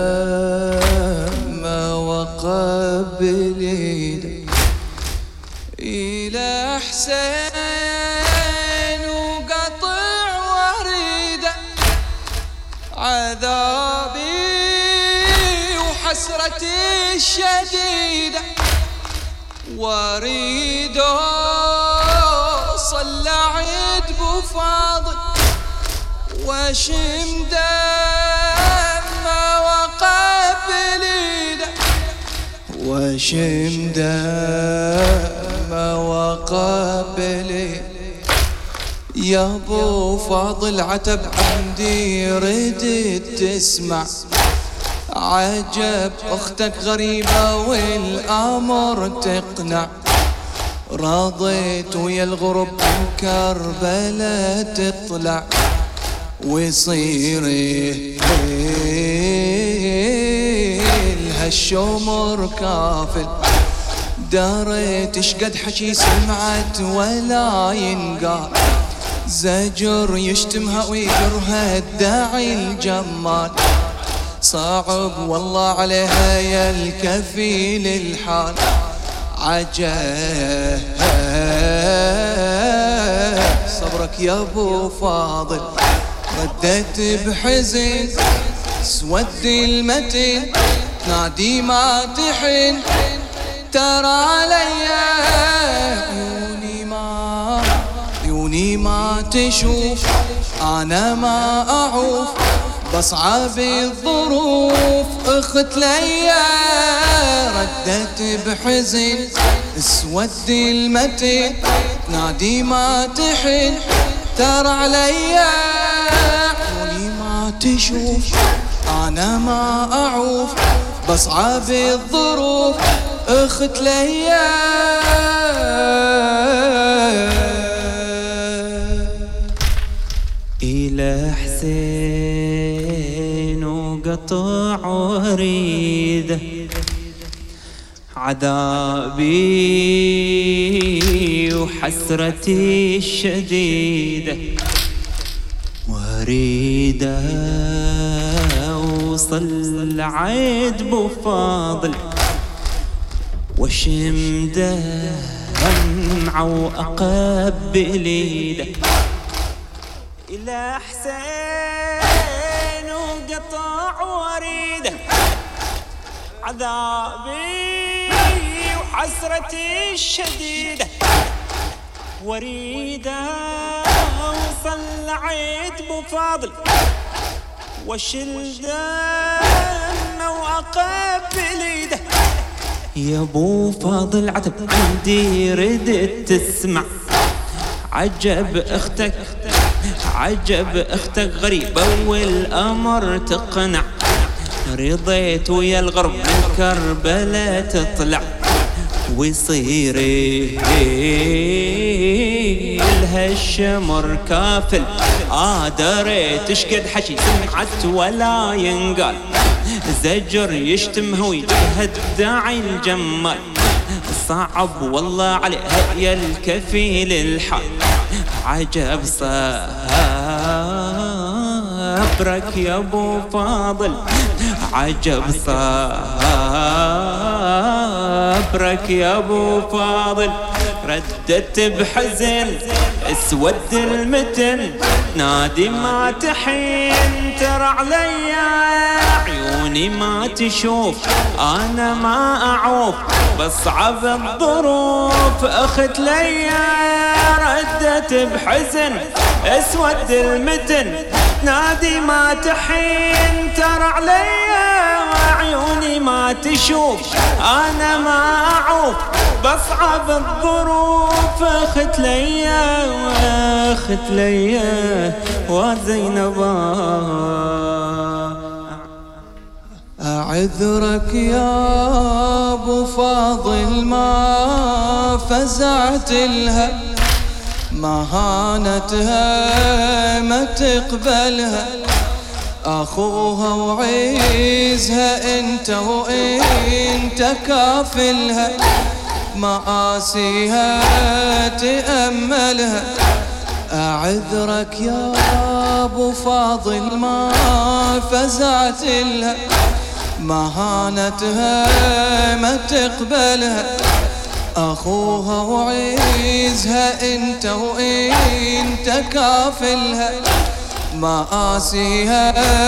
دمه وقبل ايده الى حسين وقطع وريده عذابي وحسرتي الشديدة واريد اوصل لعيد بو فاضل واشم دمه وقبل ايده واشم دمه وقبل ايده يا ابو فاضل عتب عندي ردت تسمع عجب اختك غريبة والامر تقنع رضيت ويا الغرب من كربلاء تطلع ويصير لها الشمر كافل دارت اشقد حكي سمعت ولا ينقال زجر يشتمها ويجرها الداعي الجمال صعب والله عليها يا الكفيل الحال عجب صبرك يا ابو فاضل ردت بحزن سود المتن نادي ما تحن ترى علي عيوني ما عيوني ما تشوف انا ما اعوف بصعب الظروف اخت ليا ردت بحزن اسود المتن نادي ما تحن ترى عليا عيوني ما تشوف انا ما اعوف بصعب الظروف اخت ليا إلى حسين وقطع وريده عذابي وحسرتي الشديدة واريد اوصل لعيد بو فاضل واشم دمعه واقبل ايده إلى حسين وقطع وريده عذابي وحسرتي الشديدة واريد اوصل لعيد بو فاضل واشل دمه واقبل ايده يا ابو فاضل عتب عندي ردت تسمع عجب اختك عجب اختك غريبة والامر تقنع رضيت ويا الغرب من كربلاء تطلع ويصير لها الشمر كافل آه دريت اشقد حكي سمعت ولا ينقال زجر يشتمها ويجهد داعي الجمال صعب والله عليها يا الكفيل الحال عجب صبرك يا ابو فاضل عجب صبرك يا ابو فاضل ردت بحزن اسود المتن نادي ما تحين ترى علي عيوني ما تشوف انا ما اعوف بصعب الظروف اخت ليا ردت بحزن اسود المتن نادي ما تحين ترى عليا عيوني ما تشوف انا ما اعوف بصعب الظروف اخت ليا واخت ليا وزينبا اعذرك يا ابو فاضل ما فزعت لها ما هانتها ما تقبلها أخوها وعيزها انت وانت كافلها، مآسيها تأملها. أعذرك يا أبو فاضل ما فزعت لها، مهانتها ما تقبلها. أخوها وعيزها انت وانت كافلها، مآسيها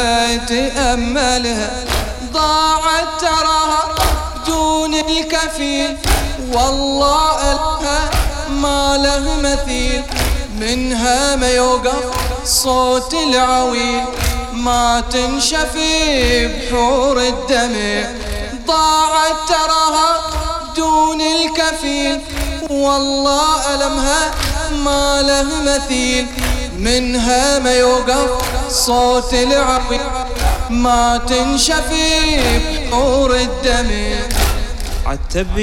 تأملها. ضاعت تراها بدون الكفيل، والله لها ما له مثيل. منها ما يوقف صوت العويل، ما تنشفي بحور الدمع. ضاعت تراها بدون الكفيل، والله ألمها ما له مثيل. منها ما يوقف صوت العويل، ما تنشفي بحور الدمع. عتب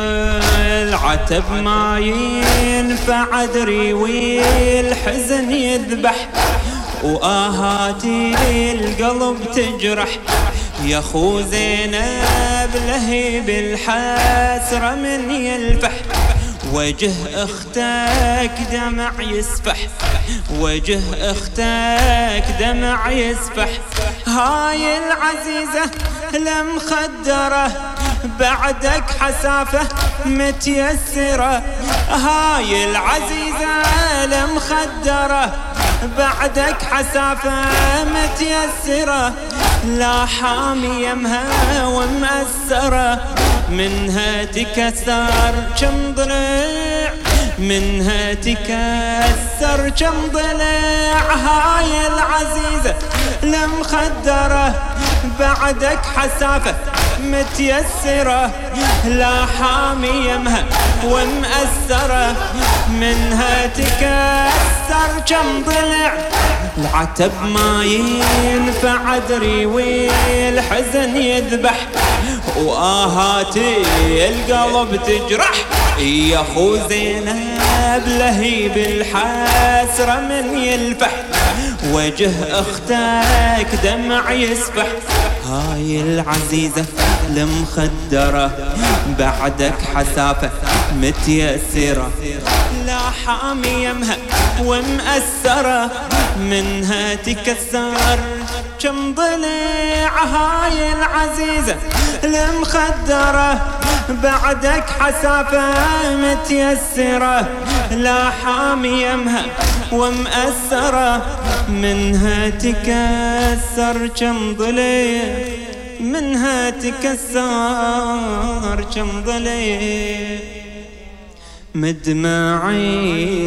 العتب ما ينفع أدري، والحزن يذبح وآهاتي القلب تجرح. يا خو زينب لهيب الحسرة من يلفح، وجه اختك دمع يسفح، وجه اختك دمع يسفح. هاي العزيزة المخدرة بعدك حسافة متيسرة. هاي العزيزة المخدرة بعدك حسافة متيسرة. لا حامي يمها ومأثرة، منها تكسر كم ضلع، منها تكسر كم ضلع. هاي العزيزة المخدرة بعدك حسافة متيسرة. لا حامي يمها ومأثرة، منها تكسر كم ضلع. العتب ما ينفع أدري، والحزن يذبح وآهاتي القلب تجرح. يا خو زينب لهيب الحسرة من يلفح، وجه اختك دمع يسفح. هاي العزيزة المخدرة بعدك حسافة متيسرة. لا حامي يمها ومأثرة، منها تكسر كم ضلع. هاي العزيزة المخدرة بعدك حسافة متيسرة. لا حامي يمها ومأثرة، منها تكسر كم ضلع، منها تكسر كم ضلع. مدمعي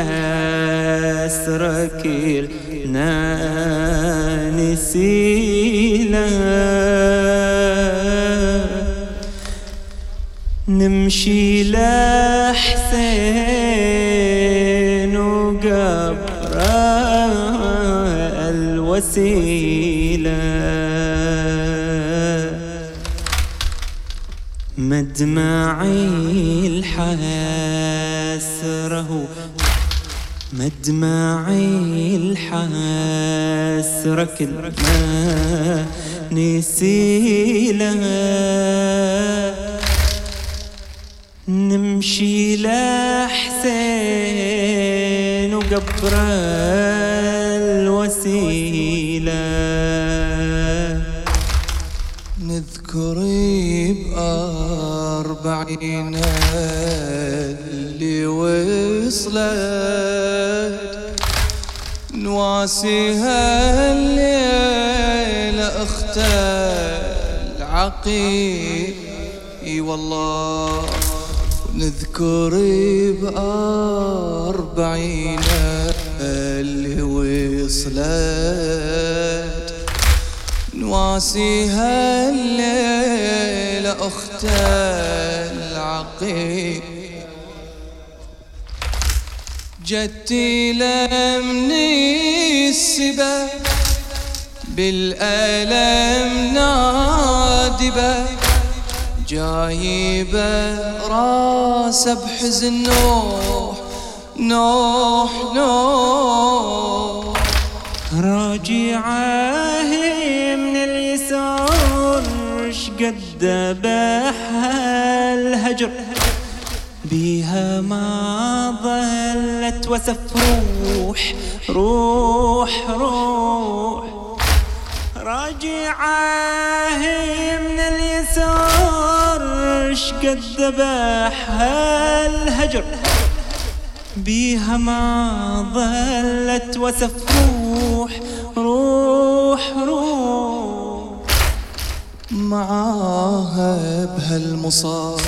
الحسرة كلنا نسيلا، نمشي لحسين وقبر الوسيلة. مدمعي الحسرة، مدمعي الحسرة كلنا نسيلا، نمشي لحسين وقبر الوسيلة. نذكري بأربعين اللي وصلت، نواسيها الليلة أختها العقيل. اي والله نذكري بأربعين اللي وصلت، نواسيها الليلة أختها العقيل. جتي لمني السبا بالألم نادبة، جايبة راسه بحزن نوح نوح نوح. راجعه من اليسار شقد ذبحها الهجر بيها ما ظلت وسف روح روح روح راجعه من اليسار شقد ذبحها الهجر بيها ما ظلت وسف روح روح روح معاها بهالمصاب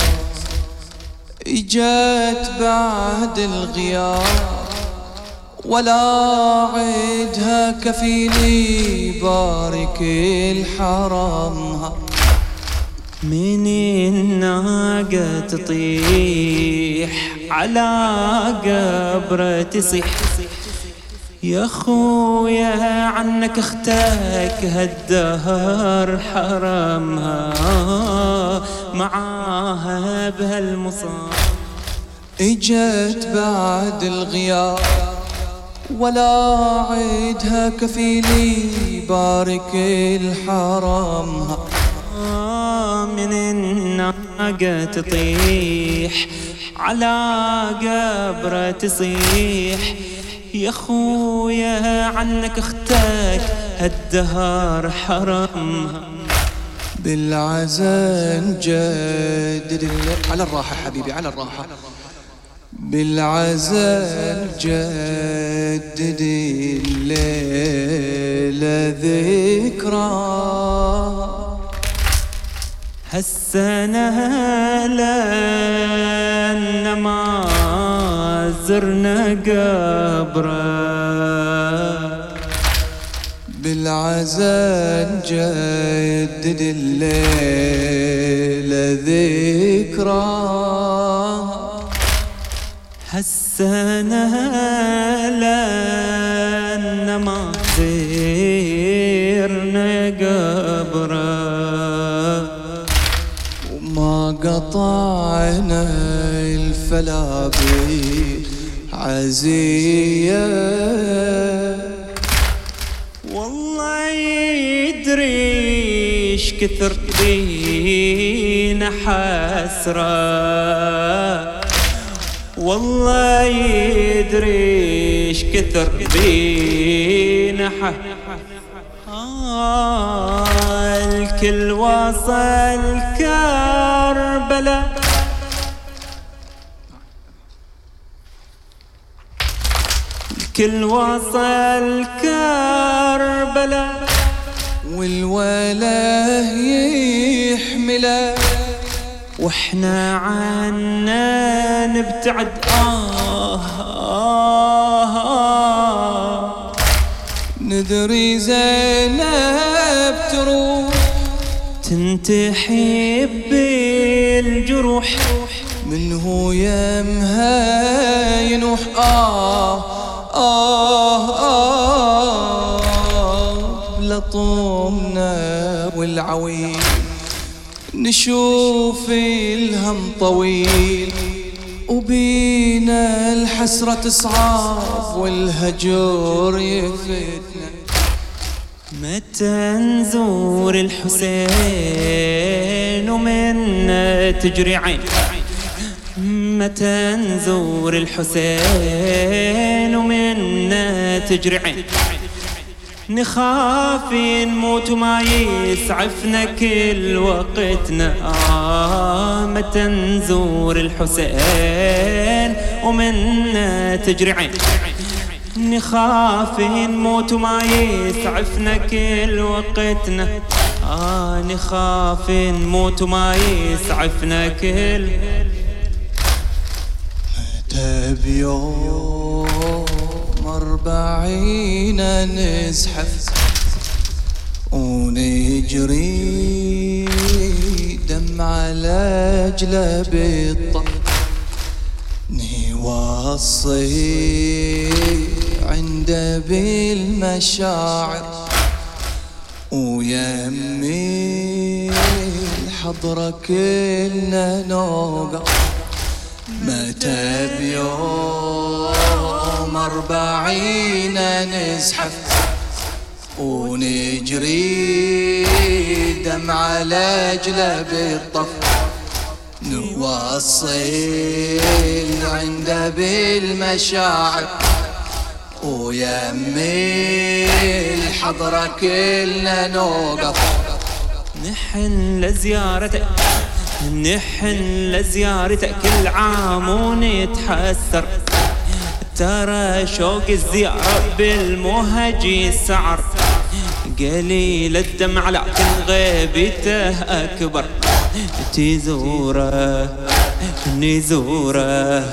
اجت بعد الغياب ولا عيدها كفيلي بارك الحرمها من الناقة تطيح على قبره تصيح يا خويا عنك اختك هالدهر حرمها معاها بهالمصاب اجت بعد الغياب ولا عيدها كفيلي بارك الحرمها من الناقة تطيح على قبره تصيح يا خويا عنك اختك هالدهر حرمها بالعزاء نجدد على الراحة حبيبي على الراحة بالعزاء نجدد الليلة ذكرى هالسنة لأن ما زرنا قبره بالعزاء نجدد الليلة ذكرى هالسنة لأن ما زرنا قبره ما قطعنا الفلابي عزية والله يدريش كثر بينا حسرة والله يدريش كثر بينا حسرة الكل وصل كربلاء الكل وصل كربلاء والوله يحمله واحنا عنا نبتعد آه آه آه ندري زينب تروح تنتحي بالجروح منه يمها ينوح آه آه آه لطمنا والعويل نشوف الهم طويل وبينا الحسرة تصعب والهجر يفتنا متى نزور الحسين ومنا تجري عين متى نزور الحسين ومنا تجري عين نخاف نموت وما يسعفنا كل وقتنا آه متى نزور الحسين ومنا تجري عين نخاف نموت وما يسعفنا كل وقتنا آه نخاف نموت وما يسعفنا كل متى بيوم أربعين نزحف ونجري دم على جلب الطف نوصي عنده بالمشاعر ويمي الحضرة كلنا نوقف متى بيوم أربعين نزحف ونجري دمعة لأجله بالطف، نوصل عنده بالمشاعر، ويمي الحضرة كلنا نوقف. نحن لزيارتك نحن لزيارتك كل عام ونتحسر، ترى شوق الزيارة بالمهج السعر، قليل الدمع لكن غيبته أكبر، تزوره نزوره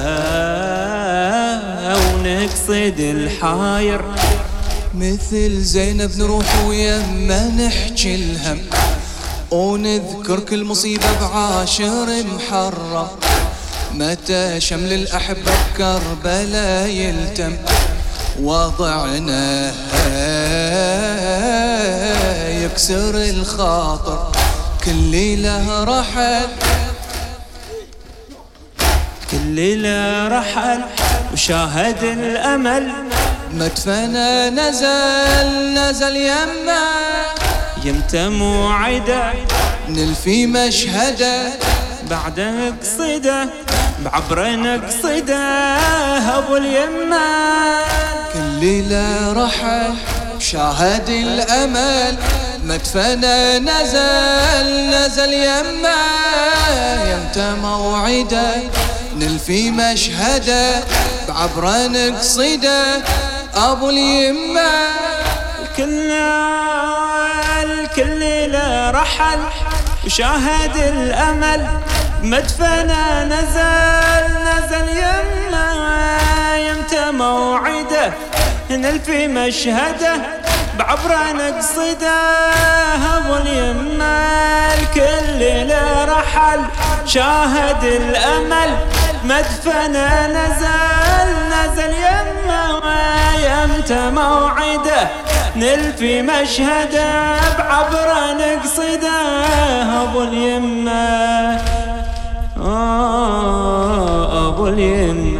ونقصد الحاير. مثل زينب نروح ويما نحكي الهم، ونذكر كل مصيبة بعاشر محرم، متى شمل الأحبة بكربلا يلتم، وضعنا يكسر الخاطر، كل ليلة رحل كل ليلة رحل وشاهد الأمل، مدفنه نزل نزل يمه، يمتى موعده نلفي مشهده، بعد نقصده بعبره نقصده أبو اليمة. كل ليلة رحل شاهد الأمل، مدفنه نزل نزل يمه، يمتى موعده نلفي مشهده، بعبره نقصده أبو اليمة. كل كل ليلة رحل وشاهد الأمل، مدفنه نزل نزل يمه، يمتى موعده نلفي مشهده، بعبره نقصده أبو اليمة. كل ليلة رحل شاهد الأمل، مدفنه نزل نزل يمه، يمتى موعده نلفي مشهده، بعبره نقصده أبو اليمة. أبو اليمة.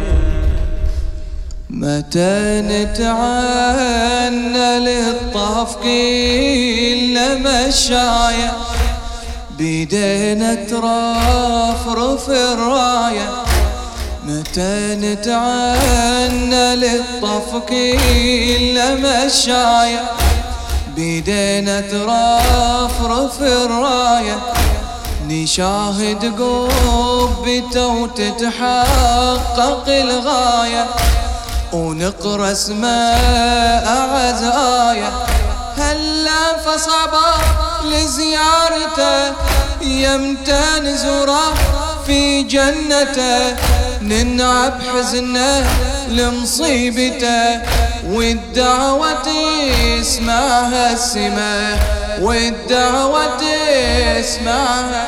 متى نتعنى للطاف كلنا مشاية، بيدينا ترفرف الراية، متى نتعنى للطاف كلنا مشاية، بيدينا ترفرف الراية، نشاهد قبته وتتحقق الغاية، ونقرأ اسماء أعز آية، هلا فصعبة لزيارته، يمتى نزوره في جنته، ننعب حزنه لمصيبته، والدعوة تسمعها السماء، والدعوة تسمعها.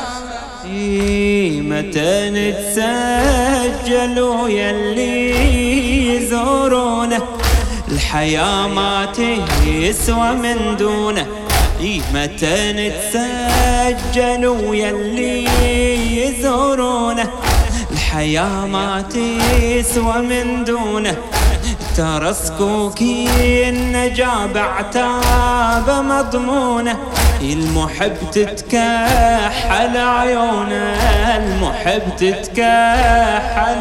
متى نتسجل يلي يزورونه، الحياة ما تسوى من دونه. متى نتسجل يلي يزورونه، الحياة ما تسوى من دونه. ترى سكوكي النجاة بعتاب مضمونه، المحب تتكحل عيونه، المحب تتكحل.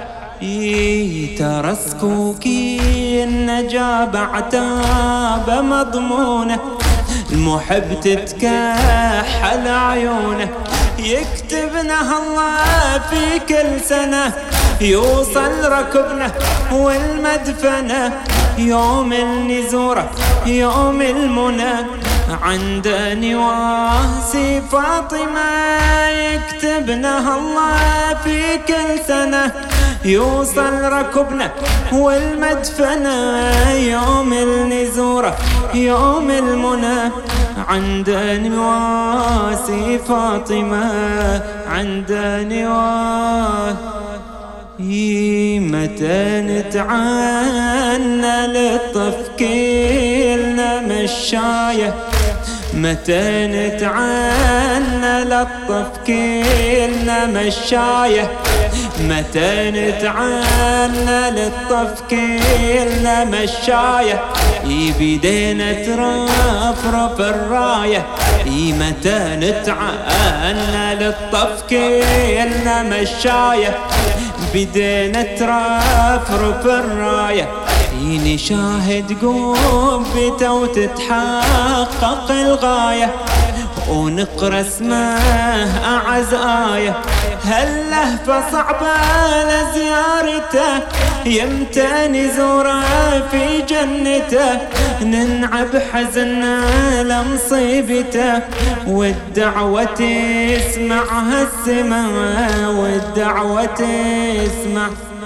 ترى سكوكي النجاة بعتاب مضمونه، المحب تتكحل عيونه. يكتبنا الله في كل سنة، يوصل ركبنا والمدفنة، يوم النزورة يوم المنى، عند نواسي فاطمة. يكتبنا الله في كل سنة، يوصل ركبنا والمدفنة، يوم النزورة يوم المنى، عند نواسي فاطمة، عند نواسي. متى نتعنى للطف كلنا مشاية، متى نتعنى للطف كلنا مشاية، متى نتعنى للطف كلنا مشاية. بدينا ترفرف الراية متى نتعنى للطف كلنا مشاية بدينا ترفرف الراية نشاهد قبته وتتحقق الغاية ونقرأ اسمه أعز آية هاللهفة صعبة لزيارته يمتى نزوره في جنته ننعب حزننا لمصيبته والدعوة تسمعها السماء والدعوة تسمع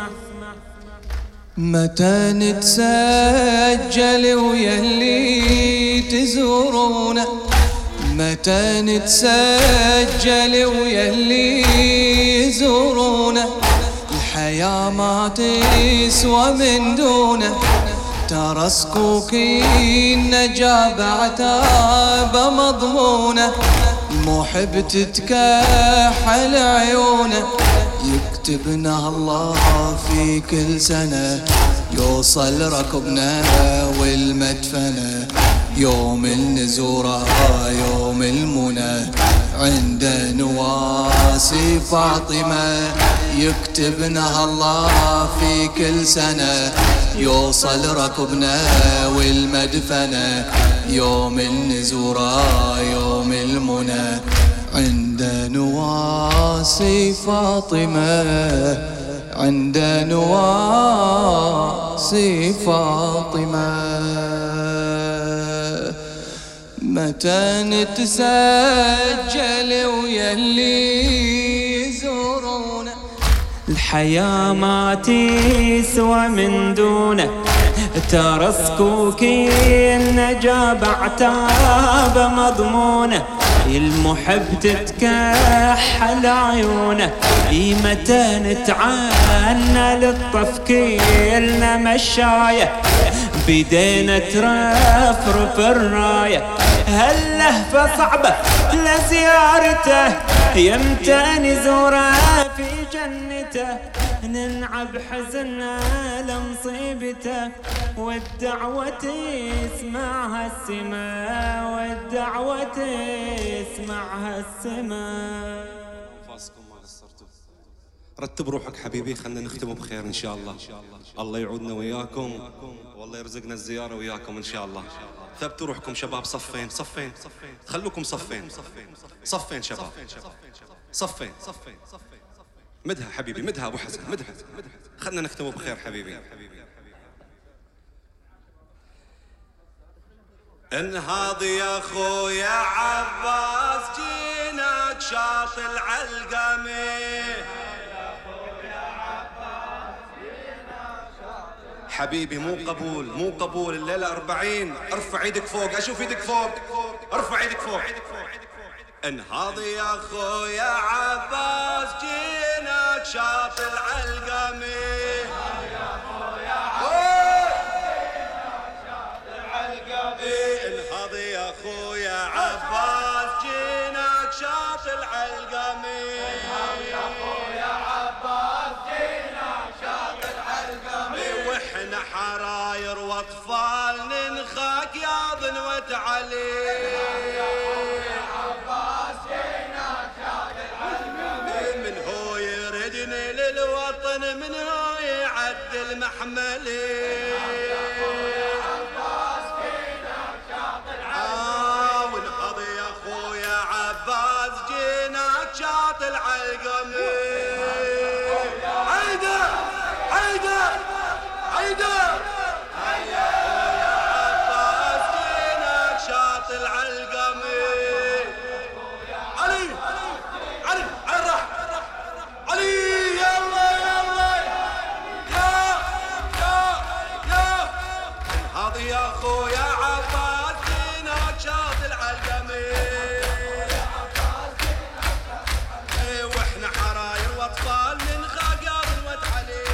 متى نتسجل ويا اللي تزورونا متى نتسجل ويا اللي يزورونا الحياة ما تسوى من دونه ترى سكوكين جاب عتابة مضمونة المحب تتكحل عيونه يكتبنا الله في كل سنة يوصل ركبنا والمدفنة يوم النزورة يوم المنى عند نواسي فاطمة يكتبنا الله في كل سنة يوصل ركبنا والمدفنة يوم النزورة يوم المنى عند نواسي فاطمة عند نواسي فاطمة متى نتسجل ويا اللي يزورونا الحياة ما تسوى من دونه ترى سكوكين جاب عتاب مضمونه المحب تتكحل عيونه متى نتعنى للطف كلنا مشاية بدينا ترفرف الراية هاللهفة صعبة لزيارته يمتى نزوره في جنته ننعب حزننا لمصيبته والدعوة تسمعها السماء والدعوة تسمعها السماء. فاسكم ما قصرتوا. رتب روحك حبيبي خلنا نختم بخير ان شاء الله. الله يعودنا وياكم والله يرزقنا الزيارة وياكم ان شاء الله. ثبتوا روحكم شباب صفين صفين خلوكم صفين صفين شباب صفين مدها حبيبي مدها ابو حسن مدها خلنا نختم بخير حبيبي. انهض يا خويا عباس جيناك شاط العلقمي حبيبي مو قبول مو قبول الليلة أربعين ارفع ايدك فوق اشوف ايدك فوق ارفع ايدك فوق. انهض يا خويا عباس جيناك شاط العلقمي انهض يا خويا عباس جيناك شاط العلقمي واحنا حراير واطفال ننخاك يا ظنوة علي من هو يردني للوطن من هو يعدل محملي آه وانهض يا خويا عباس جيناك شاط العلقمي عيدة عيدة عيدة يا عباس جيناك شاط العلقمي علي علي علي راح علي يلا يلا يا يا يا انهض يا خويا عباس جيناك شاط العلقمي واحنا حراير واطفال ننخاق يا ظنوة علي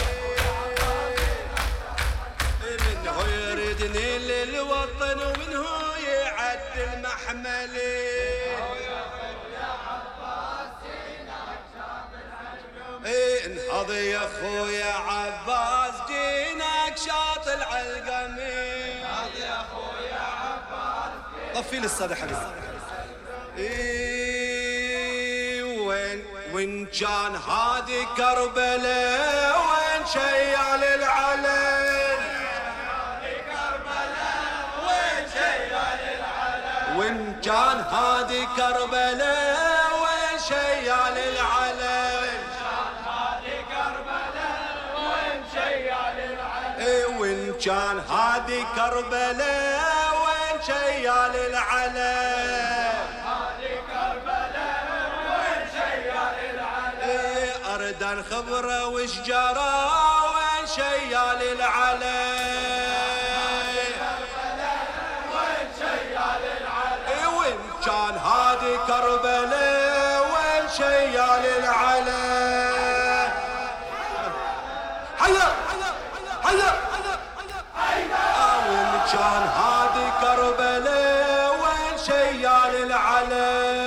منه يردني للوطن ومنه يعدل محملي ايه انهض يا خويا عباس جيناك شاط العلقمي طفي لي الصدى حبيبي. إيه وين وين كان هادي كربلاء وين شيال العلن وين شيال العلن وين كان هادي كربلاء وين شيال العلن وين شيال العلن إيه وين كان هادي كربلاء وين شيال العلن أردن خبرة وشجرة وين شيال العلي وين شيال العلي وين كان هادي كربلاء وين شيال العلي حيا حيا حيا وين كان هادي كربلاء وين شيال العلي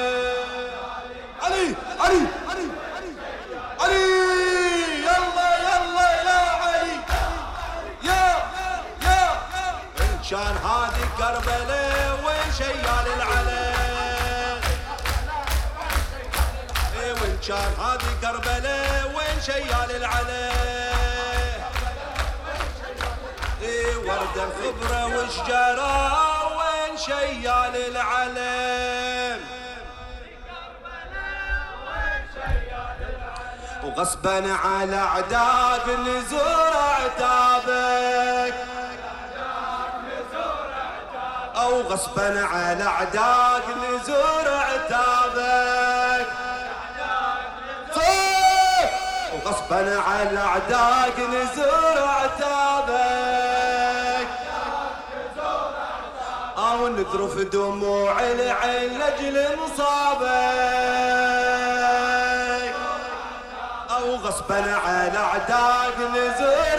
علي علي علي يلا يلا يا علي يا يا إن كان هادي كربلاء وين شيال العلن إيه وإن كان هادي كربلاء وين شيال العلن إيه وردة الخبرة والشجرة وين شيال العلن وغصبا على عداك نزور عتابك او غصبا على عداك نزور عتابك وغصبا على عداك نزور عتابك او نذرف دموع العين لاجل مصابك او غصبا على عداك نزور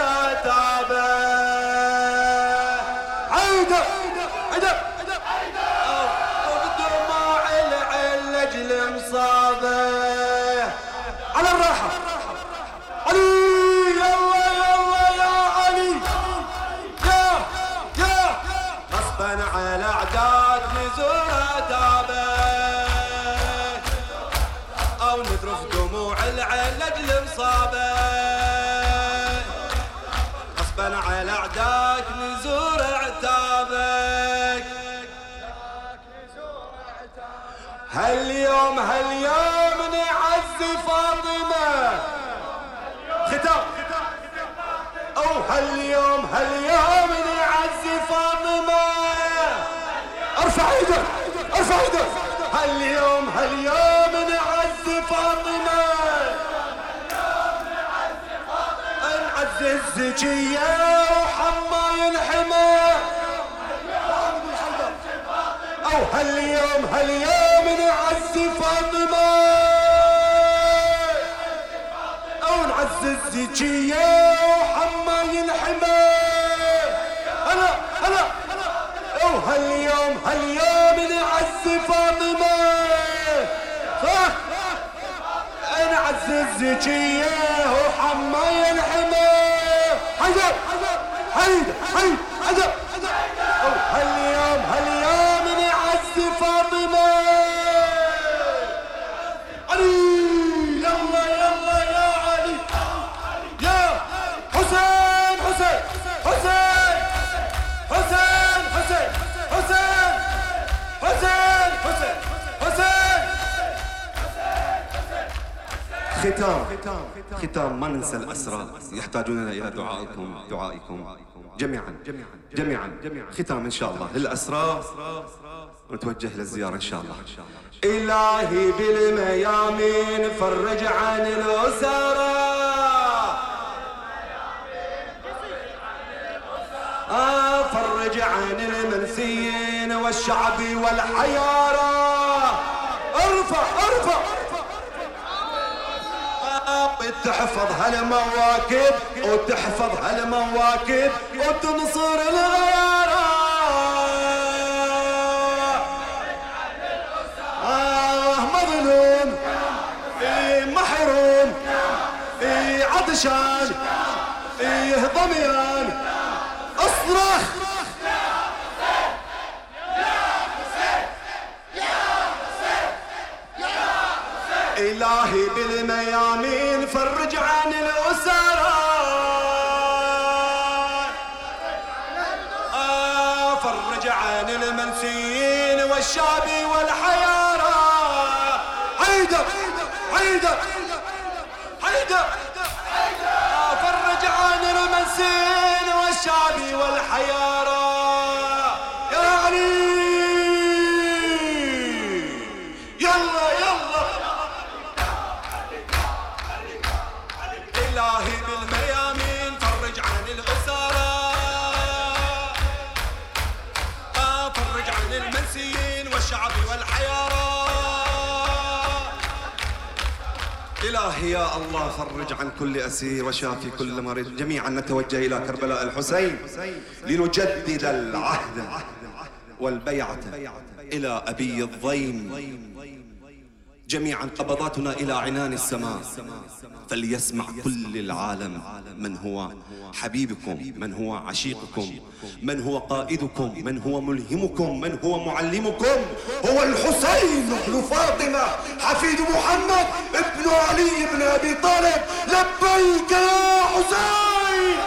عتابك عيدة عيدة او بدموع العين لاجل مصابك على الراحة علي يلا يلا يا علي يا يا غصبا على عداك نزور عتابك او نذرف دموع العين لاجل مصابك غصبا على عداك نزور عتابك هاليوم هاليوم نعزي فاطمة ختام او هاليوم هاليوم نعزي فاطمة ارفع ايدك ارفع ايدك هاليوم هاليوم نعزي فاطمة نعزي الزكية وحما ينحمى او هاليوم هاليوم نعزي فاطمة او نعزي الزكية وحما ينحمى هلا هلا او هاليوم هاليوم نعزي فاطمة صح نعزي الزكية وحما ينحمى حيدر حيدر حيدر او هاليوم هاليوم نعزي فاطمة علي يلا يلا يا علي يا حسين حسين حسين حسين حسين حسين حسين حسين حسين ختام ختام ما ننسى الأسرى يحتاجون إلى دعائكم دعائكم جميعا جميعا ختام إن شاء الله للأسرى ونتوجه للزيارة إن شاء الله إلهي بالميامين فرج عن الأسرى آه فرج عن المنسيين والشعب والحيارى ارفع ارفع تحفظ هالمواكب وتحفظ هالمواكب وتنصر الغيارى آه مظلوم إيه محروم إيه عطشان إيه ضميان اصرخ إلهي بالميامين فرج عن الأسرى، آه فرج عن المنسيين والشعب والحيارى. حيدر حيدر حيدر آه فرج عن المنسيين والشعب والحيارى. يا علي يلا يلا إلهي بالميامين فرج عن الأسرى، آه فرج عن المنسيين والشعب والحيارى. إلهي يا الله فرج عن كل أسير وشافي كل مريض. جميعا نتوجه إلى كربلاء الحسين لنجدد العهد والبيعة إلى أبي الضيم. جميعا قبضاتنا إلى عنان السماء، فليسمع كل العالم من هو حبيبكم، من هو عشيقكم، من هو قائدكم، من هو ملهمكم، من هو معلمكم. هو الحسين بن فاطمة حفيد محمد ابن علي بن أبي طالب. لبيك يا حسين،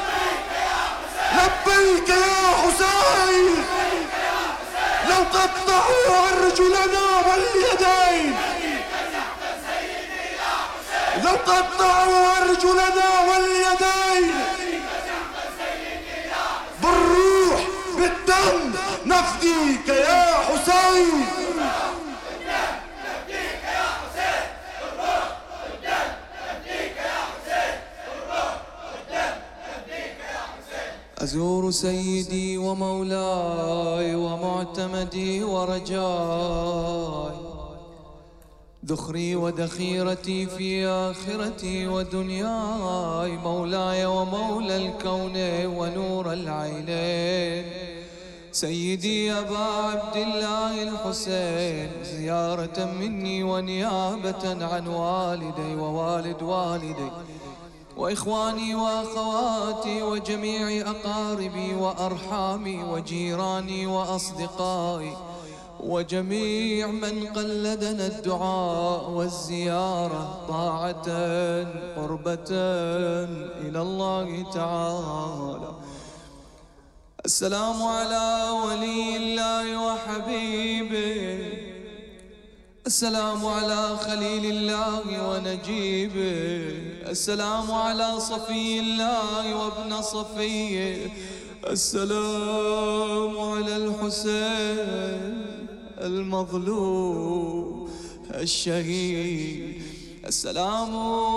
لبيك يا حسين. لو قطعوا أرجلنا واليدين، لو قطعوا أرجلنا واليدين، بالروح بالدم نفديك يا حسين. أزور سيدي ومولاي ومعتمدي ورجاي، ذخري ودخيرتي في آخرتي ودنياي، مولاي ومولى الكون ونور العينين، سيدي أبا عبد الله الحسين، زيارة مني ونيابة عن والدي ووالد والدي وإخواني وأخواتي وجميع أقاربي وأرحامي وجيراني وأصدقائي وجميع من قلدنا الدعاء والزيارة طاعة قربة إلى الله تعالى. السلام على ولي الله وحبيبه، السلام على خليل الله ونجيبه، السلام على صفي الله وابن صفيه، السلام على الحسين المظلوم الشهيد، السلام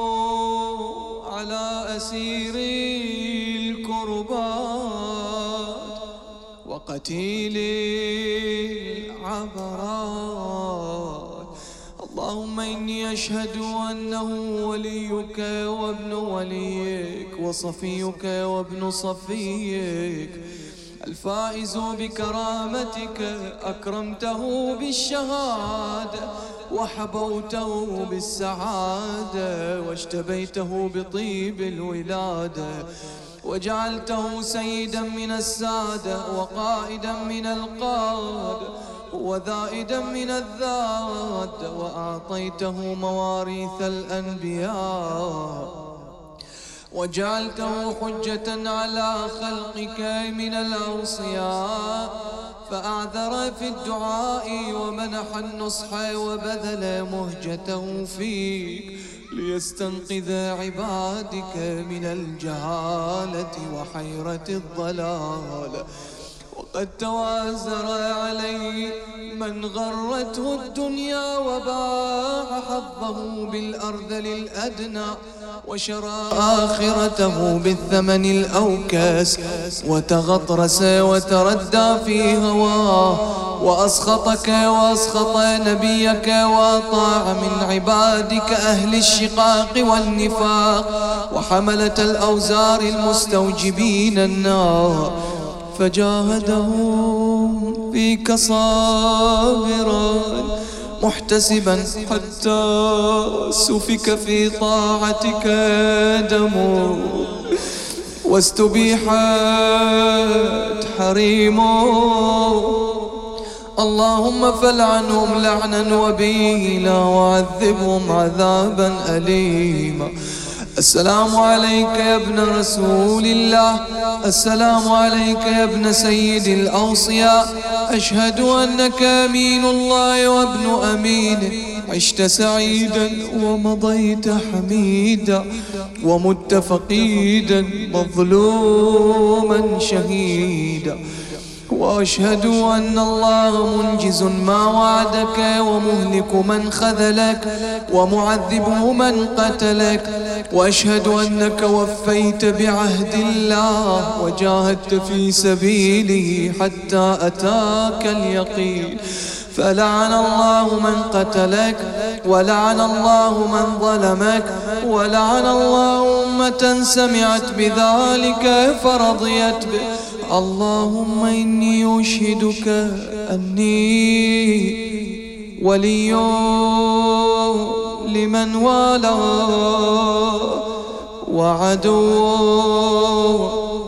على أسيري الكربات وقتيلي العبرات. اللهم إني أشهد أنه وليك وابن وليك وصفيك وابن صفيك، الفائز بكرامتك، أكرمته بالشهادة وحبوته بالسعادة واجتبيته بطيب الولادة وجعلته سيدا من السادة وقائدا من القادة وذائدا من الذات، وأعطيته مواريث الأنبياء وجعلته حجة على خلقك من الأوصياء، فأعذر في الدعاء ومنح النصح وبذل مهجته فيك ليستنقذ عبادك من الجهالة وحيرة الضلال. وقد توازر عليه من غرته الدنيا وباع حظه بالأرذل الأدنى وشرى آخرته بالثمن الأوكس وتغطرس وتردى في هواه وأسخطك وأسخط نبيك وأطاع من عبادك أهل الشقاق والنفاق وحملة الأوزار المستوجبين النار، فجاهدهم فيك صابرا محتسبا حتى سفك في طاعتك دمه واستبيحت حريمه. اللهم فلعنهم لعنا وبيلا وعذبهم عذابا أليما. السلام عليك يا ابن رسول الله، السلام عليك يا ابن سيد الأوصياء، أشهد أنك أمين الله وابن أمينه، عشت سعيدا ومضيت حميدا، ومت فقيدا مظلوما شهيدا. وأشهد أن الله منجز ما وعدك، ومهلك من خذلك، ومعذب من قتلك. وأشهد أنك وفيت بعهد الله وجاهدت في سبيله حتى أتاك اليقين. فلعن الله من قتلك، ولعن الله من ظلمك، ولعن الله أمة سمعت بذلك فرضيت به. اللهم إني أشهدك أني ولي لمن والاه وعدو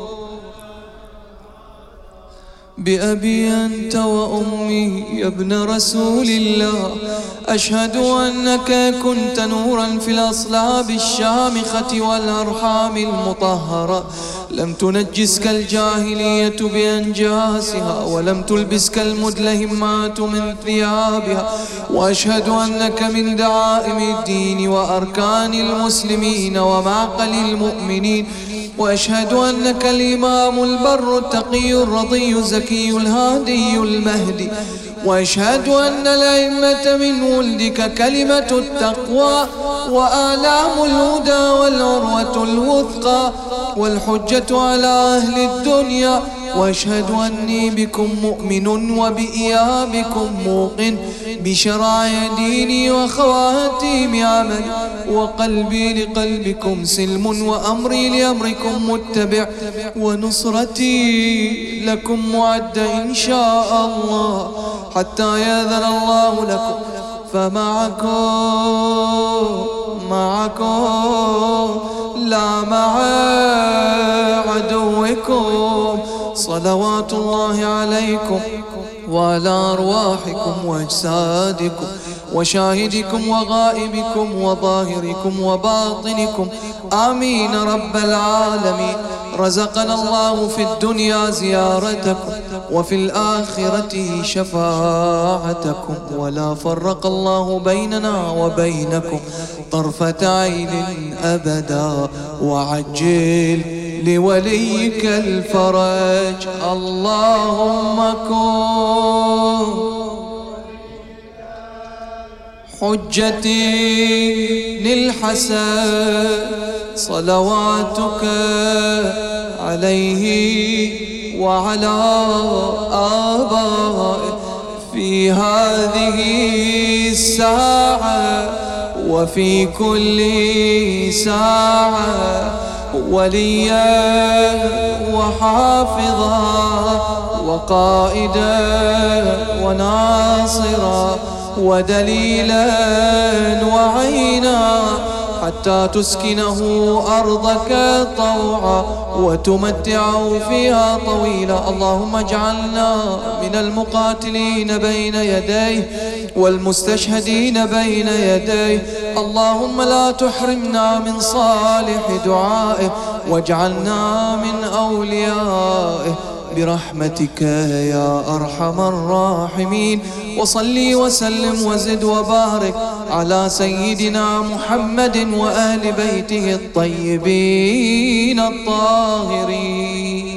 بأبي أنت وأمي يا ابن رسول الله. أشهد أنك كنت نورا في الأصلاب الشامخة والأرحام المطهرة، لم تنجسك الجاهلية بأنجاسها، ولم تلبسك المدلهمات من ثيابها. وأشهد أنك من دعائم الدين وأركان المسلمين ومعقل المؤمنين. وأشهد أنك الإمام البر التقي الرضي الزكي الهادي المهدي. وأشهد أن الأئمة من ولدك كلمة التقوى وآلام الهدى والعروة الوثقى والحجة على أهل الدنيا. وأشهد أني بكم مؤمن وبإيابكم موقن، بشرائع ديني وخواتيم عملي، وقلبي لقلبكم سلم، وأمري لأمركم متبع، ونصرتي لكم معدة إن شاء الله حتى يأذن الله لكم. فمعكم معكم لا مع عدوكم. صلوات الله عليكم وعلى أرواحكم وأجسادكم وشاهدكم وغائبكم وظاهركم وباطنكم، آمين رب العالمين. رزقنا الله في الدنيا زيارتكم وفي الآخرة شفاعتكم، ولا فرق الله بيننا وبينكم طرفة عين أبدا. وعجل لوليك الفرج. اللهم كن حجتي للحسن صلواتك عليه وعلى آبائه في هذه الساعة وفي كل ساعة، وليا وحافظا وقائدا وناصرا ودليلا وعينا، حتى تسكنه أرضك طوعا وتمتعه فيها طويلا. اللهم اجعلنا من المقاتلين بين يديه والمستشهدين بين يديه. اللهم لا تحرمنا من صالح دعائه، واجعلنا من أوليائه برحمتك يا أرحم الراحمين. وصلي وسلم وزد وبارك على سيدنا محمد وآل بيته الطيبين الطاهرين.